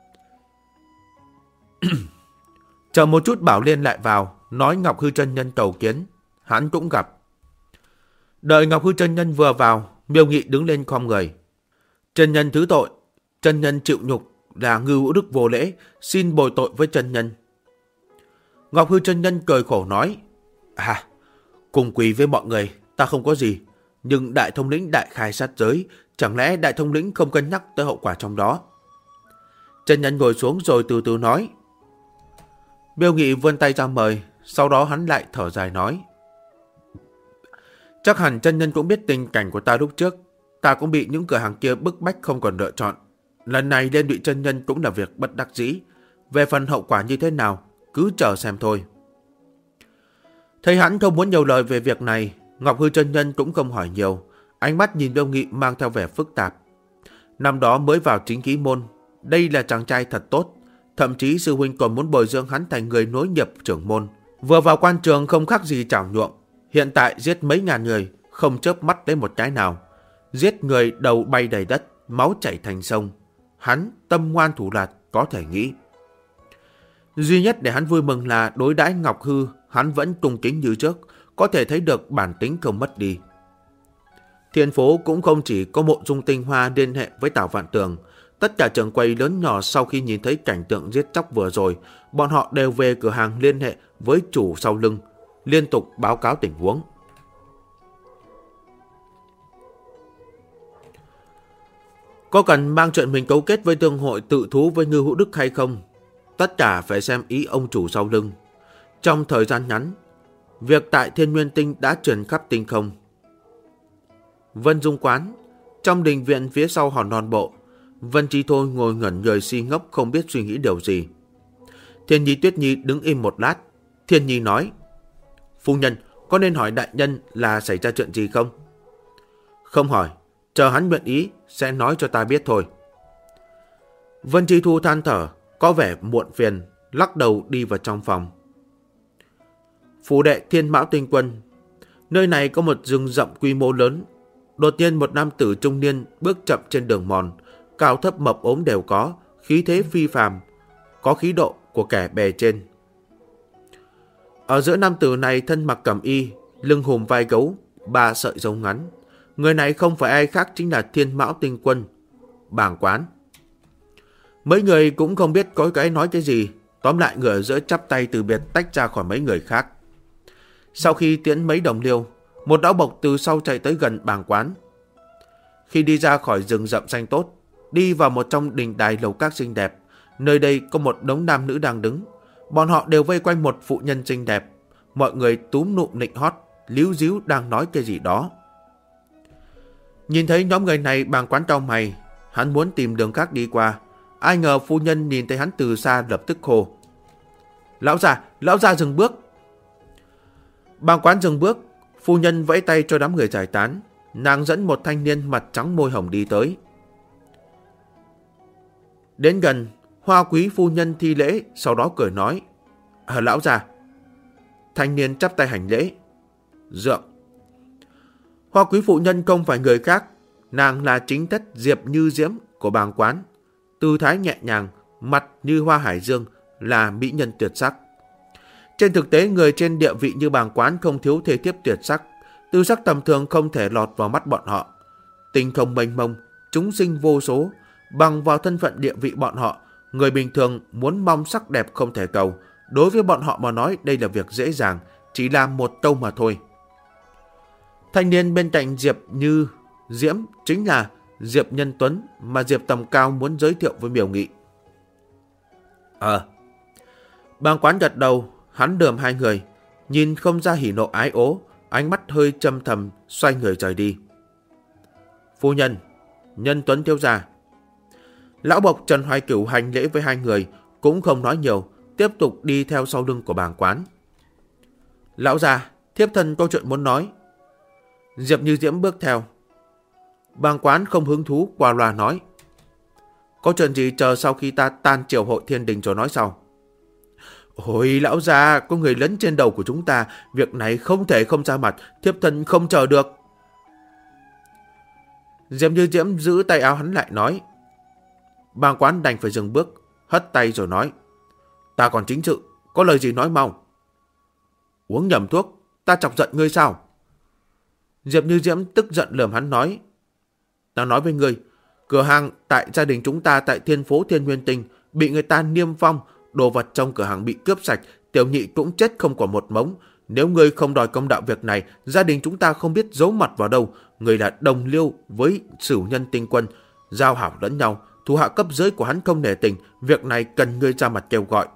Chờ một chút Bảo Liên lại vào, nói Ngọc Hư chân nhân cầu kiến, hắn cũng gặp. Đợi Ngọc Hư chân nhân vừa vào, Miêu Nghị đứng lên khom người. Chân nhân thứ tội, chân nhân chịu nhục, là Ngưu Hữu Đức vô lễ, xin bồi tội với chân nhân. Ngọc Hư chân nhân cười khổ nói, cùng quỳ với mọi người, ta không có gì, nhưng đại thống lĩnh đại khai sát giới, Chẳng lẽ đại thống lĩnh không cân nhắc tới hậu quả trong đó? Chân nhân ngồi xuống rồi từ từ nói. Miêu Nghị vươn tay ra mời, sau đó hắn lại thở dài nói. Chắc hẳn chân nhân cũng biết tình cảnh của ta lúc trước. Ta cũng bị những cửa hàng kia bức bách không còn lựa chọn. Lần này liên lụy chân nhân cũng là việc bất đắc dĩ. Về phần hậu quả như thế nào, cứ chờ xem thôi. Thấy hắn không muốn nhiều lời về việc này, Ngọc Hư chân nhân cũng không hỏi nhiều. Ánh mắt nhìn Miêu Nghị mang theo vẻ phức tạp. Năm đó mới vào chính khí môn, đây là chàng trai thật tốt. Thậm chí sư huynh còn muốn bồi dưỡng hắn thành người nối nghiệp trưởng môn. Vừa vào quan trường không khác gì chảo nhuộm. Hiện tại giết mấy ngàn người, không chớp mắt đến một cái nào. Giết người đầu bay đầy đất, máu chảy thành sông. Hắn tâm ngoan thủ lạt có thể nghĩ. Duy nhất để hắn vui mừng là đối đãi Ngọc Hư, hắn vẫn cung kính như trước, có thể thấy được bản tính không mất đi. Thiên phố cũng không chỉ có Mộ Dung Tinh Hoa liên hệ với Tào Vạn Tường. Tất cả trường quầy lớn nhỏ sau khi nhìn thấy cảnh tượng giết chóc vừa rồi, bọn họ đều về cửa hàng liên hệ với chủ sau lưng, liên tục báo cáo tình huống. Có cần mang chuyện mình cấu kết với thương hội tự thú với Ngư Hữu Đức hay không? Tất cả phải xem ý ông chủ sau lưng. Trong thời gian ngắn, việc tại Thiên Nguyên Tinh đã truyền khắp tinh không. Vân Dung Quán, trong đình viện phía sau hòn non bộ, Vân Chi Thôi ngồi ngẩn người si ngốc không biết suy nghĩ điều gì. Thiên Nhi Tuyết Nhi đứng im một lát. Thiên Nhi nói, phu nhân, có nên hỏi đại nhân là xảy ra chuyện gì không? Không hỏi, chờ hắn nguyện ý sẽ nói cho ta biết thôi. Vân Chi Thu than thở, có vẻ muộn phiền, lắc đầu đi vào trong phòng. Phủ đệ Thiên Mão Tinh Quân. Nơi này có một rừng rậm quy mô lớn. Đột nhiên một nam tử trung niên bước chậm trên đường mòn, cao thấp mập ốm đều có, khí thế phi phàm, có khí độ của kẻ bề trên. Ở giữa nam tử này thân mặc cẩm y, lưng hùm vai gấu, 3 sợi râu ngắn. Người này không phải ai khác chính là Thiên Mão Tinh Quân, Bàng Quán. Mấy người cũng không biết có cái nói cái gì, tóm lại người ở giữa chắp tay từ biệt tách ra khỏi mấy người khác. Sau khi tiễn mấy đồng liêu, một lão bộc từ sau chạy tới gần Bàng Quán. Khi đi ra khỏi rừng rậm xanh tốt, đi vào một trong đình đài lầu các xinh đẹp, nơi đây có một đống nam nữ đang đứng. Bọn họ đều vây quanh một phụ nhân xinh đẹp. Mọi người túm nụ nịnh hót, líu díu đang nói cái gì đó. Nhìn thấy nhóm người này, Bàng Quán cau mày, hắn muốn tìm đường khác đi qua. Ai ngờ phu nhân nhìn thấy hắn từ xa lập tức hô, lão già dừng bước. Bàng Quán dừng bước, phu nhân vẫy tay cho đám người giải tán. Nàng dẫn một thanh niên mặt trắng môi hồng đi tới. Đến gần, Hoa Quý phu nhân thi lễ, sau đó cười nói, lão già. Thanh niên chắp tay hành lễ. Dượng. Hoa Quý phụ nhân không phải người khác, nàng là chính thất Diệp Như Diễm của Bàng Quán. Tư thái nhẹ nhàng, mặt như hoa hải dương, là mỹ nhân tuyệt sắc. Trên thực tế, người trên địa vị như Bàng Quán không thiếu thê thiếp tuyệt sắc. Tư sắc tầm thường không thể lọt vào mắt bọn họ. Tinh không mênh mông, chúng sinh vô số. Bằng vào thân phận địa vị bọn họ, người bình thường muốn mong sắc đẹp không thể cầu. Đối với bọn họ mà nói đây là việc dễ dàng, chỉ là một câu mà thôi. Thanh niên bên cạnh Diệp Như Diễm chính là Diệp Nhân Tuấn mà Diệp Tầm Cao muốn giới thiệu với Miêu Nghị. Bàng Quán gật đầu, hắn đờm hai người, nhìn không ra hỉ nộ ái ố, ánh mắt hơi châm thầm, xoay người rời đi. Phu nhân, Nhân Tuấn thiếu gia. Lão bộc Trần Hoài Cửu hành lễ với hai người, cũng không nói nhiều, tiếp tục đi theo sau lưng của Bàng Quán. Lão già, thiếp thân có chuyện muốn nói. Diệp Như Diễm bước theo. Bàng Quán không hứng thú, qua loa nói, có chuyện gì chờ sau khi ta tan triều hội thiên đình rồi nói sau. Ôi lão già, có người lấn trên đầu của chúng ta, việc này không thể không ra mặt, thiếp thân không chờ được. Diệp Như Diễm giữ tay áo hắn lại nói. Bàng Quán đành phải dừng bước, hất tay rồi nói, ta còn chính sự, có lời gì nói mau. Uống nhầm thuốc, ta chọc giận ngươi sao? Diệp Như Diễm tức giận lườm hắn nói, ta nói với ngươi, cửa hàng tại gia đình chúng ta tại Thiên Phố Thiên Nguyên Tinh bị người ta niêm phong, đồ vật trong cửa hàng bị cướp sạch, tiểu nhị cũng chết không còn một mống. Nếu ngươi không đòi công đạo việc này, gia đình chúng ta không biết giấu mặt vào đâu. Ngươi là đồng liêu với Sửu Nhân Tinh Quân, giao hảo lẫn nhau. Thủ hạ cấp dưới của hắn không nể tình, việc này cần ngươi ra mặt kêu gọi.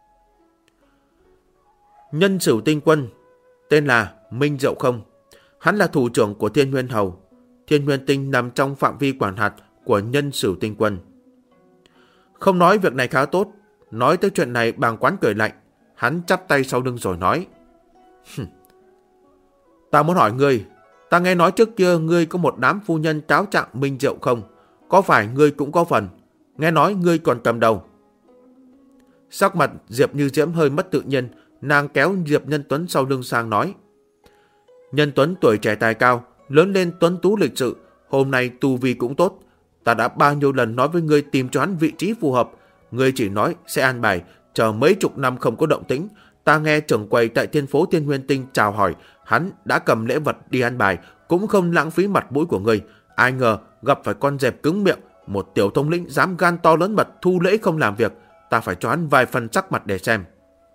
Nhân Sửu Tinh Quân tên là Minh Diệu Không. Hắn là thủ trưởng của Thiên Nguyên Hầu. Thiên Nguyên Tinh nằm trong phạm vi quản hạt của Nhân Sửu Tinh Quân. Không nói việc này khá tốt. Nói tới chuyện này, Bàng Quán cười lạnh. Hắn chắp tay sau lưng rồi nói: Ta muốn hỏi ngươi, ta nghe nói trước kia ngươi có một đám phu nhân cáo trạng Minh Diệu Không, có phải ngươi cũng có phần? Nghe nói ngươi còn cầm đầu. Sắc mặt Diệp Như Diễm hơi mất tự nhiên, nàng kéo Diệp Nhân Tuấn sau lưng sang nói: Nhân Tuấn tuổi trẻ tài cao, lớn lên tuấn tú lịch sự, hôm nay tu vi cũng tốt. Ta đã bao nhiêu lần nói với ngươi tìm cho hắn vị trí phù hợp, ngươi chỉ nói sẽ an bài, chờ mấy chục năm không có động tĩnh. Ta nghe trưởng quầy tại Thiên Phố Thiên Nguyên Tinh chào hỏi, hắn đã cầm lễ vật đi an bài, cũng không lãng phí mặt mũi của ngươi. Ai ngờ gặp phải con dẹp cứng miệng, một tiểu thông lĩnh dám gan to lớn mật thu lễ không làm việc, ta phải cho hắn vài phần sắc mặt để xem.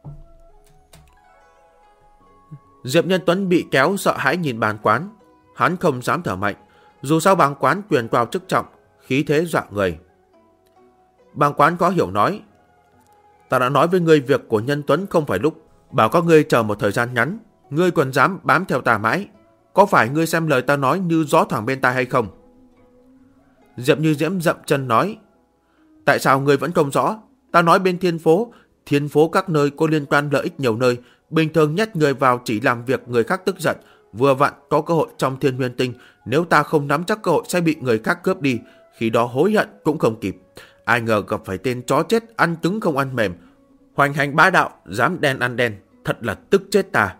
Diệp Nhân Tuấn bị kéo sợ hãi nhìn Bàng Quán, hắn không dám thở mạnh, dù sao Bàng Quán quyền cao chức trọng, khí thế dọa người. Bàng Quán có hiểu nói: Ta đã nói với ngươi việc của Nhân Tuấn không phải lúc, bảo các ngươi chờ một thời gian ngắn, ngươi còn dám bám theo ta mãi, có phải ngươi xem lời ta nói như gió thoảng bên tai hay không? Diệp Như Diễm dậm chân nói: Tại sao ngươi vẫn không rõ? Ta nói bên Thiên Phố các nơi có liên quan lợi ích nhiều nơi, bình thường nhét người vào chỉ làm việc người khác tức giận, vừa vặn có cơ hội trong Thiên Nguyên Tinh, nếu ta không nắm chắc cơ hội sẽ bị người khác cướp đi, khi đó hối hận cũng không kịp. Ai ngờ gặp phải tên chó chết ăn trứng không ăn mềm, hoành hành bá đạo, dám đen ăn đen, thật là tức chết ta.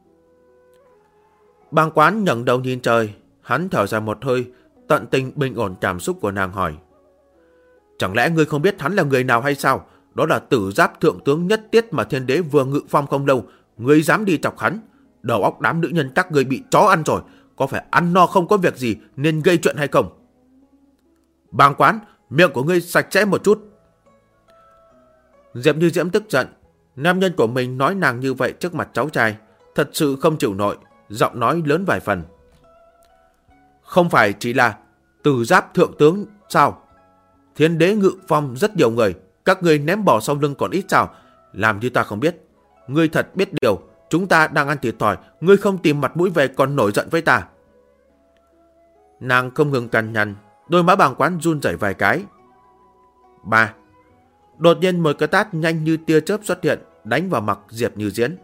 Bàng Quán ngẩng đầu nhìn trời, hắn thở dài một hơi, tận tình bình ổn cảm xúc của nàng hỏi: Chẳng lẽ ngươi không biết hắn là người nào hay sao? Đó là Tử Giáp thượng tướng Nhất Tiết mà Thiên Đế vừa ngự phong không lâu, ngươi dám đi chọc hắn? Đầu óc đám nữ nhân các ngươi bị chó ăn rồi, có phải ăn no không có việc gì nên gây chuyện hay không? Bàng Quán, miệng của ngươi sạch sẽ một chút. Diệp Như Diễm tức giận, nam nhân của mình nói nàng như vậy trước mặt cháu trai, thật sự không chịu nổi, giọng nói lớn vài phần. Không phải chỉ là Tử Giáp thượng tướng sao? Thiên Đế ngự phong rất nhiều người, các ngươi ném bỏ sau lưng còn ít sao? Làm như ta không biết. Ngươi thật biết điều, chúng ta đang ăn thịt thòi, ngươi không tìm mặt mũi về còn nổi giận với ta. Nàng không ngừng cằn nhằn, đôi má Bàng Quán run rẩy vài cái. 3. Đột nhiên một cái tát nhanh như tia chớp xuất hiện, đánh vào mặt Diệp Như Diễm.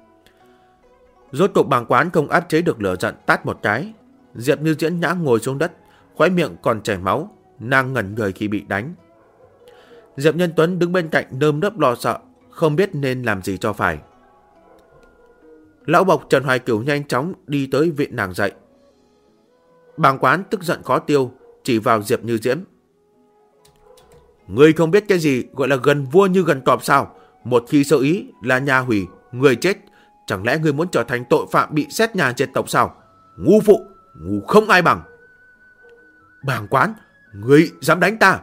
Rốt cuộc Bàng Quán không áp chế được lửa giận, tát một cái. Diệp Như Diễm ngã ngồi xuống đất, khóe miệng còn chảy máu, nàng ngẩn người khi bị đánh. Diệp Nhân Tuấn đứng bên cạnh nơm nớp lo sợ, không biết nên làm gì cho phải. Lão Bộc Trần Hoài Cửu nhanh chóng đi tới viện nàng dậy. Bàng Quán tức giận khó tiêu, chỉ vào Diệp Như Diễm. Ngươi không biết cái gì gọi là gần vua như gần cọp sao? Một khi sơ ý là nhà hủy, người chết. Chẳng lẽ ngươi muốn trở thành tội phạm bị xét nhà diệt tộc sao? Ngu phụ, ngu không ai bằng. Bàng Quán, ngươi dám đánh ta?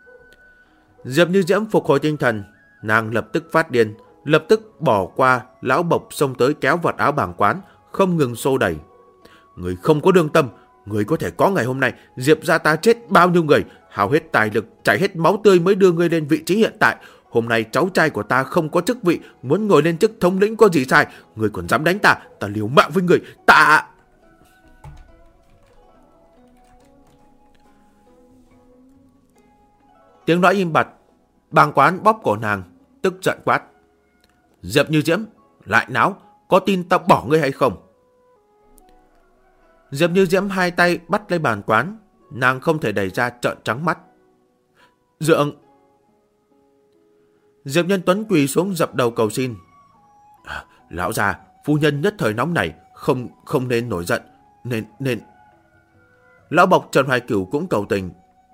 Diệp Như Diễm phục hồi tinh thần, nàng lập tức phát điên, lập tức bỏ qua lão Bộc xông tới kéo vạt áo Bàng Quán, không ngừng xô đẩy. Người không có lương tâm, người có thể có ngày hôm nay, Diệp gia ta chết bao nhiêu người, hao hết tài lực, chảy hết máu tươi mới đưa ngươi lên vị trí hiện tại. Hôm nay cháu trai của ta không có chức vị, muốn ngồi lên chức thống lĩnh có gì sai? Người còn dám đánh ta, ta liều mạng với người, ta... Tiếng nói im bặt, Bàng Quán bóp cổ nàng, tức giận quát. Diệp Như Diễm, lại náo, có tin ta bỏ ngươi hay không? Diệp Như Diễm hai tay bắt lấy Bàng Quán, nàng không thể đẩy ra, trợn trắng mắt. Dượng! Diệp Nhân Tuấn quỳ xuống dập đầu cầu xin. Lão già, phu nhân nhất thời nóng này, không nên nổi giận, nên... Lão Bộc Trần Hoài Cửu cũng cầu tình.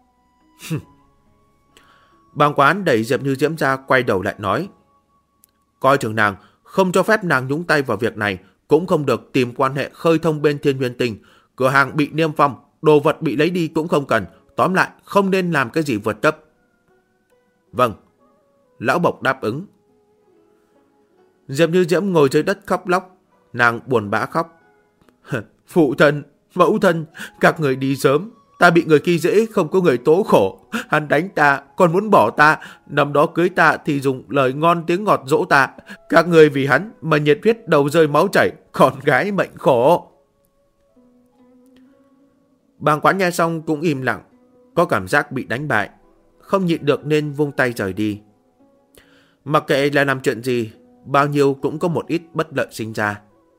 Bàng Quán đẩy Diệp Như Diễm ra, quay đầu lại nói. Coi chừng nàng, không cho phép nàng nhúng tay vào việc này, cũng không được tìm quan hệ khơi thông bên Thiên Nguyên Tinh. Cửa hàng bị niêm phong, đồ vật bị lấy đi cũng không cần. Tóm lại, không nên làm cái gì vượt cấp. Vâng. Lão Bộc đáp ứng. Diệp Như Diễm ngồi dưới đất khóc lóc. Nàng buồn bã khóc. Phụ thân, mẫu thân, các người đi sớm. Ta bị người khi dễ, không có người tố khổ. Hắn đánh ta, còn muốn bỏ ta. Năm đó cưới ta thì dùng lời ngon tiếng ngọt dỗ ta. Các người vì hắn mà nhiệt huyết đầu rơi máu chảy. Con gái mệnh khổ. Bàng Quán nghe xong cũng im lặng. Có cảm giác bị đánh bại. Không nhịn được nên vung tay rời đi. Mặc kệ là làm chuyện gì, bao nhiêu cũng có một ít bất lợi sinh ra.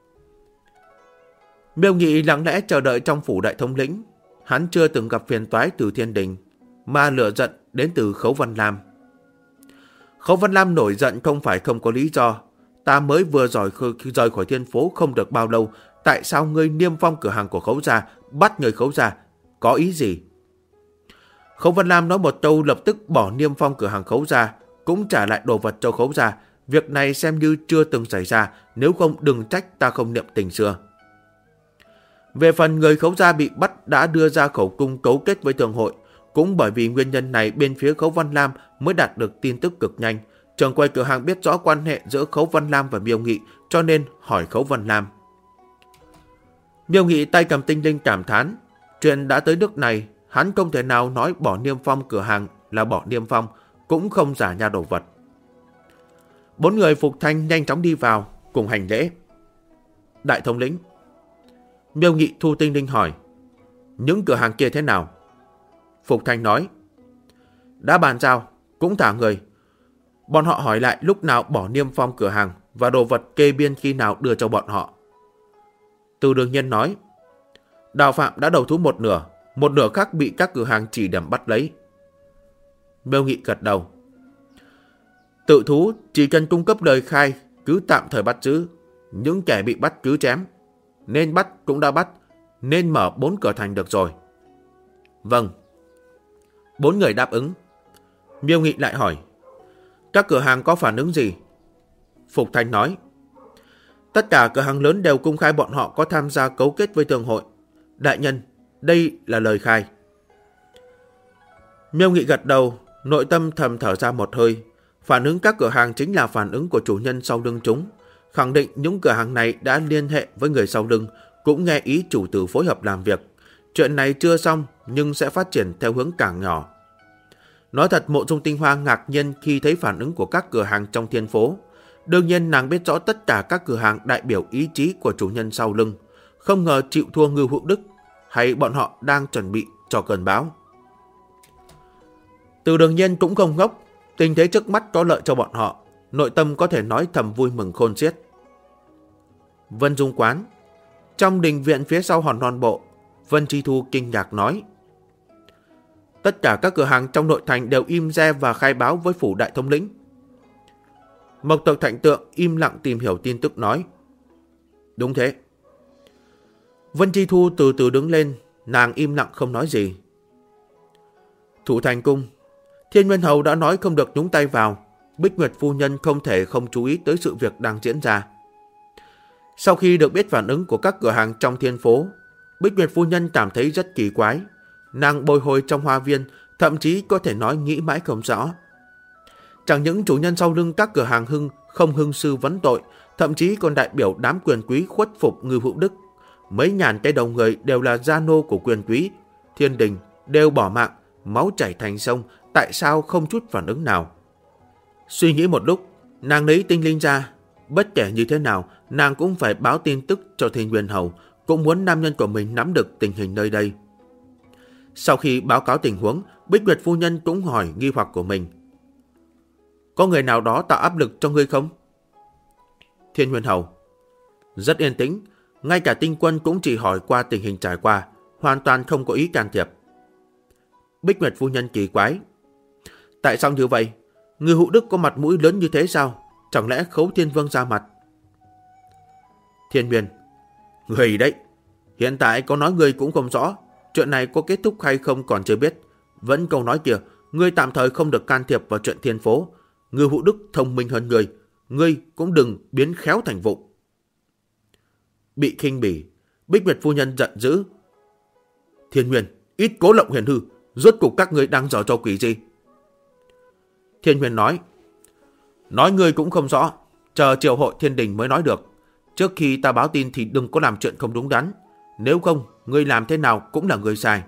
Miêu Nghị lặng lẽ chờ đợi trong phủ đại thống lĩnh. Hắn chưa từng gặp phiền toái từ thiên đình, mà lửa giận đến từ Khấu Văn Lam. Khấu Văn Lam nổi giận không phải không có lý do. Ta mới vừa rời khỏi thiên phố không được bao lâu. Tại sao ngươi niêm phong cửa hàng của Khấu gia, bắt người Khấu gia? Có ý gì? Khấu Văn Lam nói một câu lập tức bỏ niêm phong cửa hàng Khấu gia, cũng trả lại đồ vật cho Khấu gia. Việc này xem như chưa từng xảy ra, nếu không đừng trách ta không niệm tình xưa. Về phần người Khấu gia bị bắt đã đưa ra khẩu cung cấu kết với thương hội. Cũng bởi vì nguyên nhân này bên phía Khấu Văn Lam mới đạt được tin tức cực nhanh. Trưởng quầy cửa hàng biết rõ quan hệ giữa Khấu Văn Lam và Miêu Nghị, cho nên hỏi Khấu Văn Lam. Miêu Nghị tay cầm tinh linh cảm thán. Chuyện đã tới nước này, hắn không thể nào nói bỏ niêm phong cửa hàng là bỏ niêm phong, cũng không giả nha đồ vật. 4 người phục thanh nhanh chóng đi vào, cùng hành lễ. Đại thống lĩnh. Miêu Nghị thu tinh linh hỏi. Những cửa hàng kia thế nào? Phục thanh nói. Đã bàn giao, cũng thả người. Bọn họ hỏi lại lúc nào bỏ niêm phong cửa hàng và đồ vật kê biên khi nào đưa cho bọn họ. Từ Đường Nhân nói. Đào Phạm đã đầu thú một nửa khác bị các cửa hàng chỉ điểm bắt lấy. Miêu Nghị gật đầu. Tự thú chỉ cần cung cấp lời khai, cứ tạm thời bắt giữ. Những kẻ bị bắt cứ chém. Nên bắt cũng đã bắt, nên mở 4 cửa thành được rồi. Vâng. 4 người đáp ứng. Miêu Nghị lại hỏi. Các cửa hàng có phản ứng gì? Phục Thanh nói. Tất cả cửa hàng lớn đều công khai bọn họ có tham gia cấu kết với thương hội. Đại nhân, đây là lời khai. Miêu Nghị gật đầu, nội tâm thầm thở ra một hơi. Phản ứng các cửa hàng chính là phản ứng của chủ nhân sau lưng chúng. Khẳng định những cửa hàng này đã liên hệ với người sau lưng, cũng nghe ý chủ tử phối hợp làm việc. Chuyện này chưa xong nhưng sẽ phát triển theo hướng càng nhỏ. Nói thật, Mộ Dung Tinh Hoa ngạc nhiên khi thấy phản ứng của các cửa hàng trong thiên phố. Đương nhiên nàng biết rõ tất cả các cửa hàng đại biểu ý chí của chủ nhân sau lưng. Không ngờ chịu thua Ngưu Hữu Đức, hay bọn họ đang chuẩn bị cho cơn bão. Từ Đường Nhiên cũng không ngốc, tình thế trước mắt có lợi cho bọn họ. Nội tâm có thể nói thầm vui mừng khôn xiết. Vân Dung Quán. Trong đình viện phía sau Hòn Non Bộ, Vân Chi Thu kinh ngạc nói. Tất cả các cửa hàng trong nội thành đều im re và khai báo với phủ đại thống lĩnh. Mộc Tộc Thạnh Tượng im lặng tìm hiểu tin tức nói. Đúng thế. Vân Chi Thu từ từ đứng lên, nàng im lặng không nói gì. Thủ Thành Cung. Thiên Nguyên Hầu đã nói không được nhúng tay vào. Bích Nguyệt phu nhân không thể không chú ý tới sự việc đang diễn ra. Sau khi được biết phản ứng của các cửa hàng trong thiên phố, Bích Nguyệt phu nhân cảm thấy rất kỳ quái. Nàng bồi hồi trong hoa viên, thậm chí có thể nói nghĩ mãi không rõ. Chẳng những chủ nhân sau lưng các cửa hàng không hưng sư vấn tội, thậm chí còn đại biểu đám quyền quý khuất phục Ngưu Hữu Đức. Mấy ngàn cái đầu người đều là gia nô của quyền quý. Thiên đình đều bỏ mạng, máu chảy thành sông, tại sao không chút phản ứng nào? Suy nghĩ một lúc, nàng lấy tinh linh ra. Bất kể như thế nào, nàng cũng phải báo tin tức cho Thiên Nguyên Hầu, cũng muốn nam nhân của mình nắm được tình hình nơi đây. Sau khi báo cáo tình huống, Bích Nguyệt phu nhân cũng hỏi nghi hoặc của mình. Có người nào đó tạo áp lực cho ngươi không? Thiên Nguyên Hầu. Rất yên tĩnh, ngay cả tinh quân cũng chỉ hỏi qua tình hình trải qua, hoàn toàn không có ý can thiệp. Bích Nguyệt phu nhân kỳ quái. Tại sao như vậy? Ngưu Hữu Đức có mặt mũi lớn như thế sao? Chẳng lẽ Khấu Thiên Vương ra mặt? Thiên Nguyên. Người đấy. Hiện tại có nói ngươi cũng không rõ. Chuyện này có kết thúc hay không còn chưa biết. Vẫn câu nói kia, ngươi tạm thời không được can thiệp vào chuyện thiên phố. Ngưu Hữu Đức thông minh hơn ngươi. Ngươi cũng đừng biến khéo thành vụng. Bị khinh bỉ, Bích Nguyệt phu nhân giận dữ. Thiên Nguyên, ít cố lộng huyền hư. Rốt cuộc các ngươi đang giở trò quỷ gì? Thiên Nguyên nói. Nói ngươi cũng không rõ. Chờ triều hội thiên đình mới nói được. Trước khi ta báo tin thì đừng có làm chuyện không đúng đắn. Nếu không, ngươi làm thế nào cũng là ngươi sai.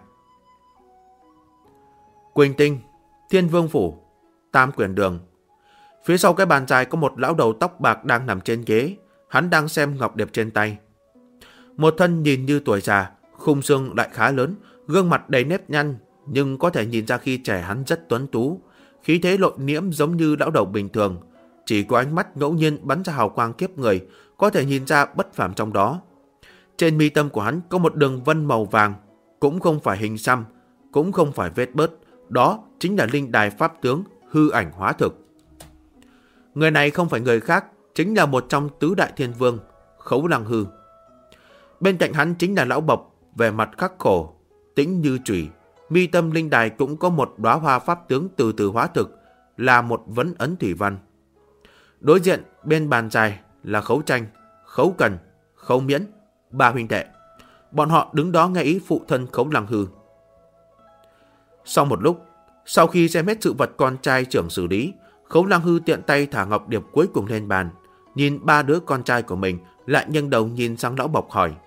Quỳnh Tinh, Thiên Vương Phủ, Tam Quyền Đường. Phía sau cái bàn dài có một lão đầu tóc bạc đang nằm trên ghế. Hắn đang xem ngọc điệp trên tay. Một thân nhìn như tuổi già, khung xương lại khá lớn, gương mặt đầy nếp nhăn, nhưng có thể nhìn ra khi trẻ hắn rất tuấn tú. Khí thế nội liễm giống như lão đầu bình thường. Chỉ có ánh mắt ngẫu nhiên bắn ra hào quang kiếp người, có thể nhìn ra bất phàm trong đó. Trên mi tâm của hắn có một đường vân màu vàng, cũng không phải hình xăm, cũng không phải vết bớt, đó chính là linh đài pháp tướng hư ảnh hóa thực. Người này không phải người khác, chính là một trong tứ đại thiên vương, Khấu Lăng Hư. Bên cạnh hắn chính là lão bộc, vẻ mặt khắc khổ, tĩnh như chủy. Mi tâm linh đài cũng có một đóa hoa pháp tướng từ từ hóa thực, là một vấn ấn thủy văn. Đối diện bên bàn dài là Khấu Tranh, Khấu Cần, Khấu Miễn, ba huynh đệ. Bọn họ đứng đó nghe ý phụ thân Khấu Lăng Hư. Sau một lúc, sau khi xem hết sự vật con trai trưởng xử lý, Khấu Lăng Hư tiện tay thả ngọc điệp cuối cùng lên bàn, nhìn ba đứa con trai của mình, lại nghiêng đầu nhìn sang lão bộc hỏi: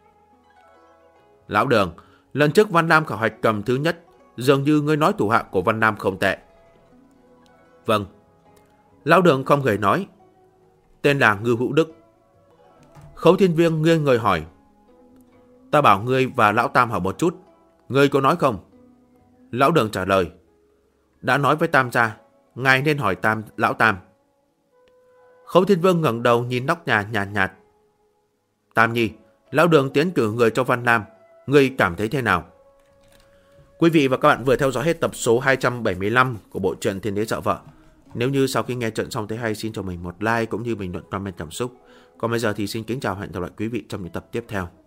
Lão Đường, lần trước Văn Nam khảo hạch cầm thứ nhất, dường như ngươi nói thủ hạ của Văn Nam không tệ. Vâng. Lão Đường không người nói: Tên là Ngư Hữu Đức. Khấu Thiên Vương nghiêng người hỏi: Ta bảo ngươi và lão Tam hỏi một chút, ngươi có nói không? Lão Đường trả lời: Đã nói với Tam gia, ngài nên hỏi lão Tam. Khấu Thiên Vương ngẩng đầu nhìn nóc nhà nhàn nhạt. Tam Nhi, Lão Đường tiến cử người cho Văn Nam, ngươi cảm thấy thế nào? Quý vị và các bạn vừa theo dõi hết tập số 275 của bộ truyện Thiên Đế Sợ Vợ. Nếu như sau khi nghe trận xong thấy hay, xin cho mình một like cũng như bình luận comment cảm xúc. Còn bây giờ thì xin kính chào, hẹn gặp lại quý vị trong những tập tiếp theo.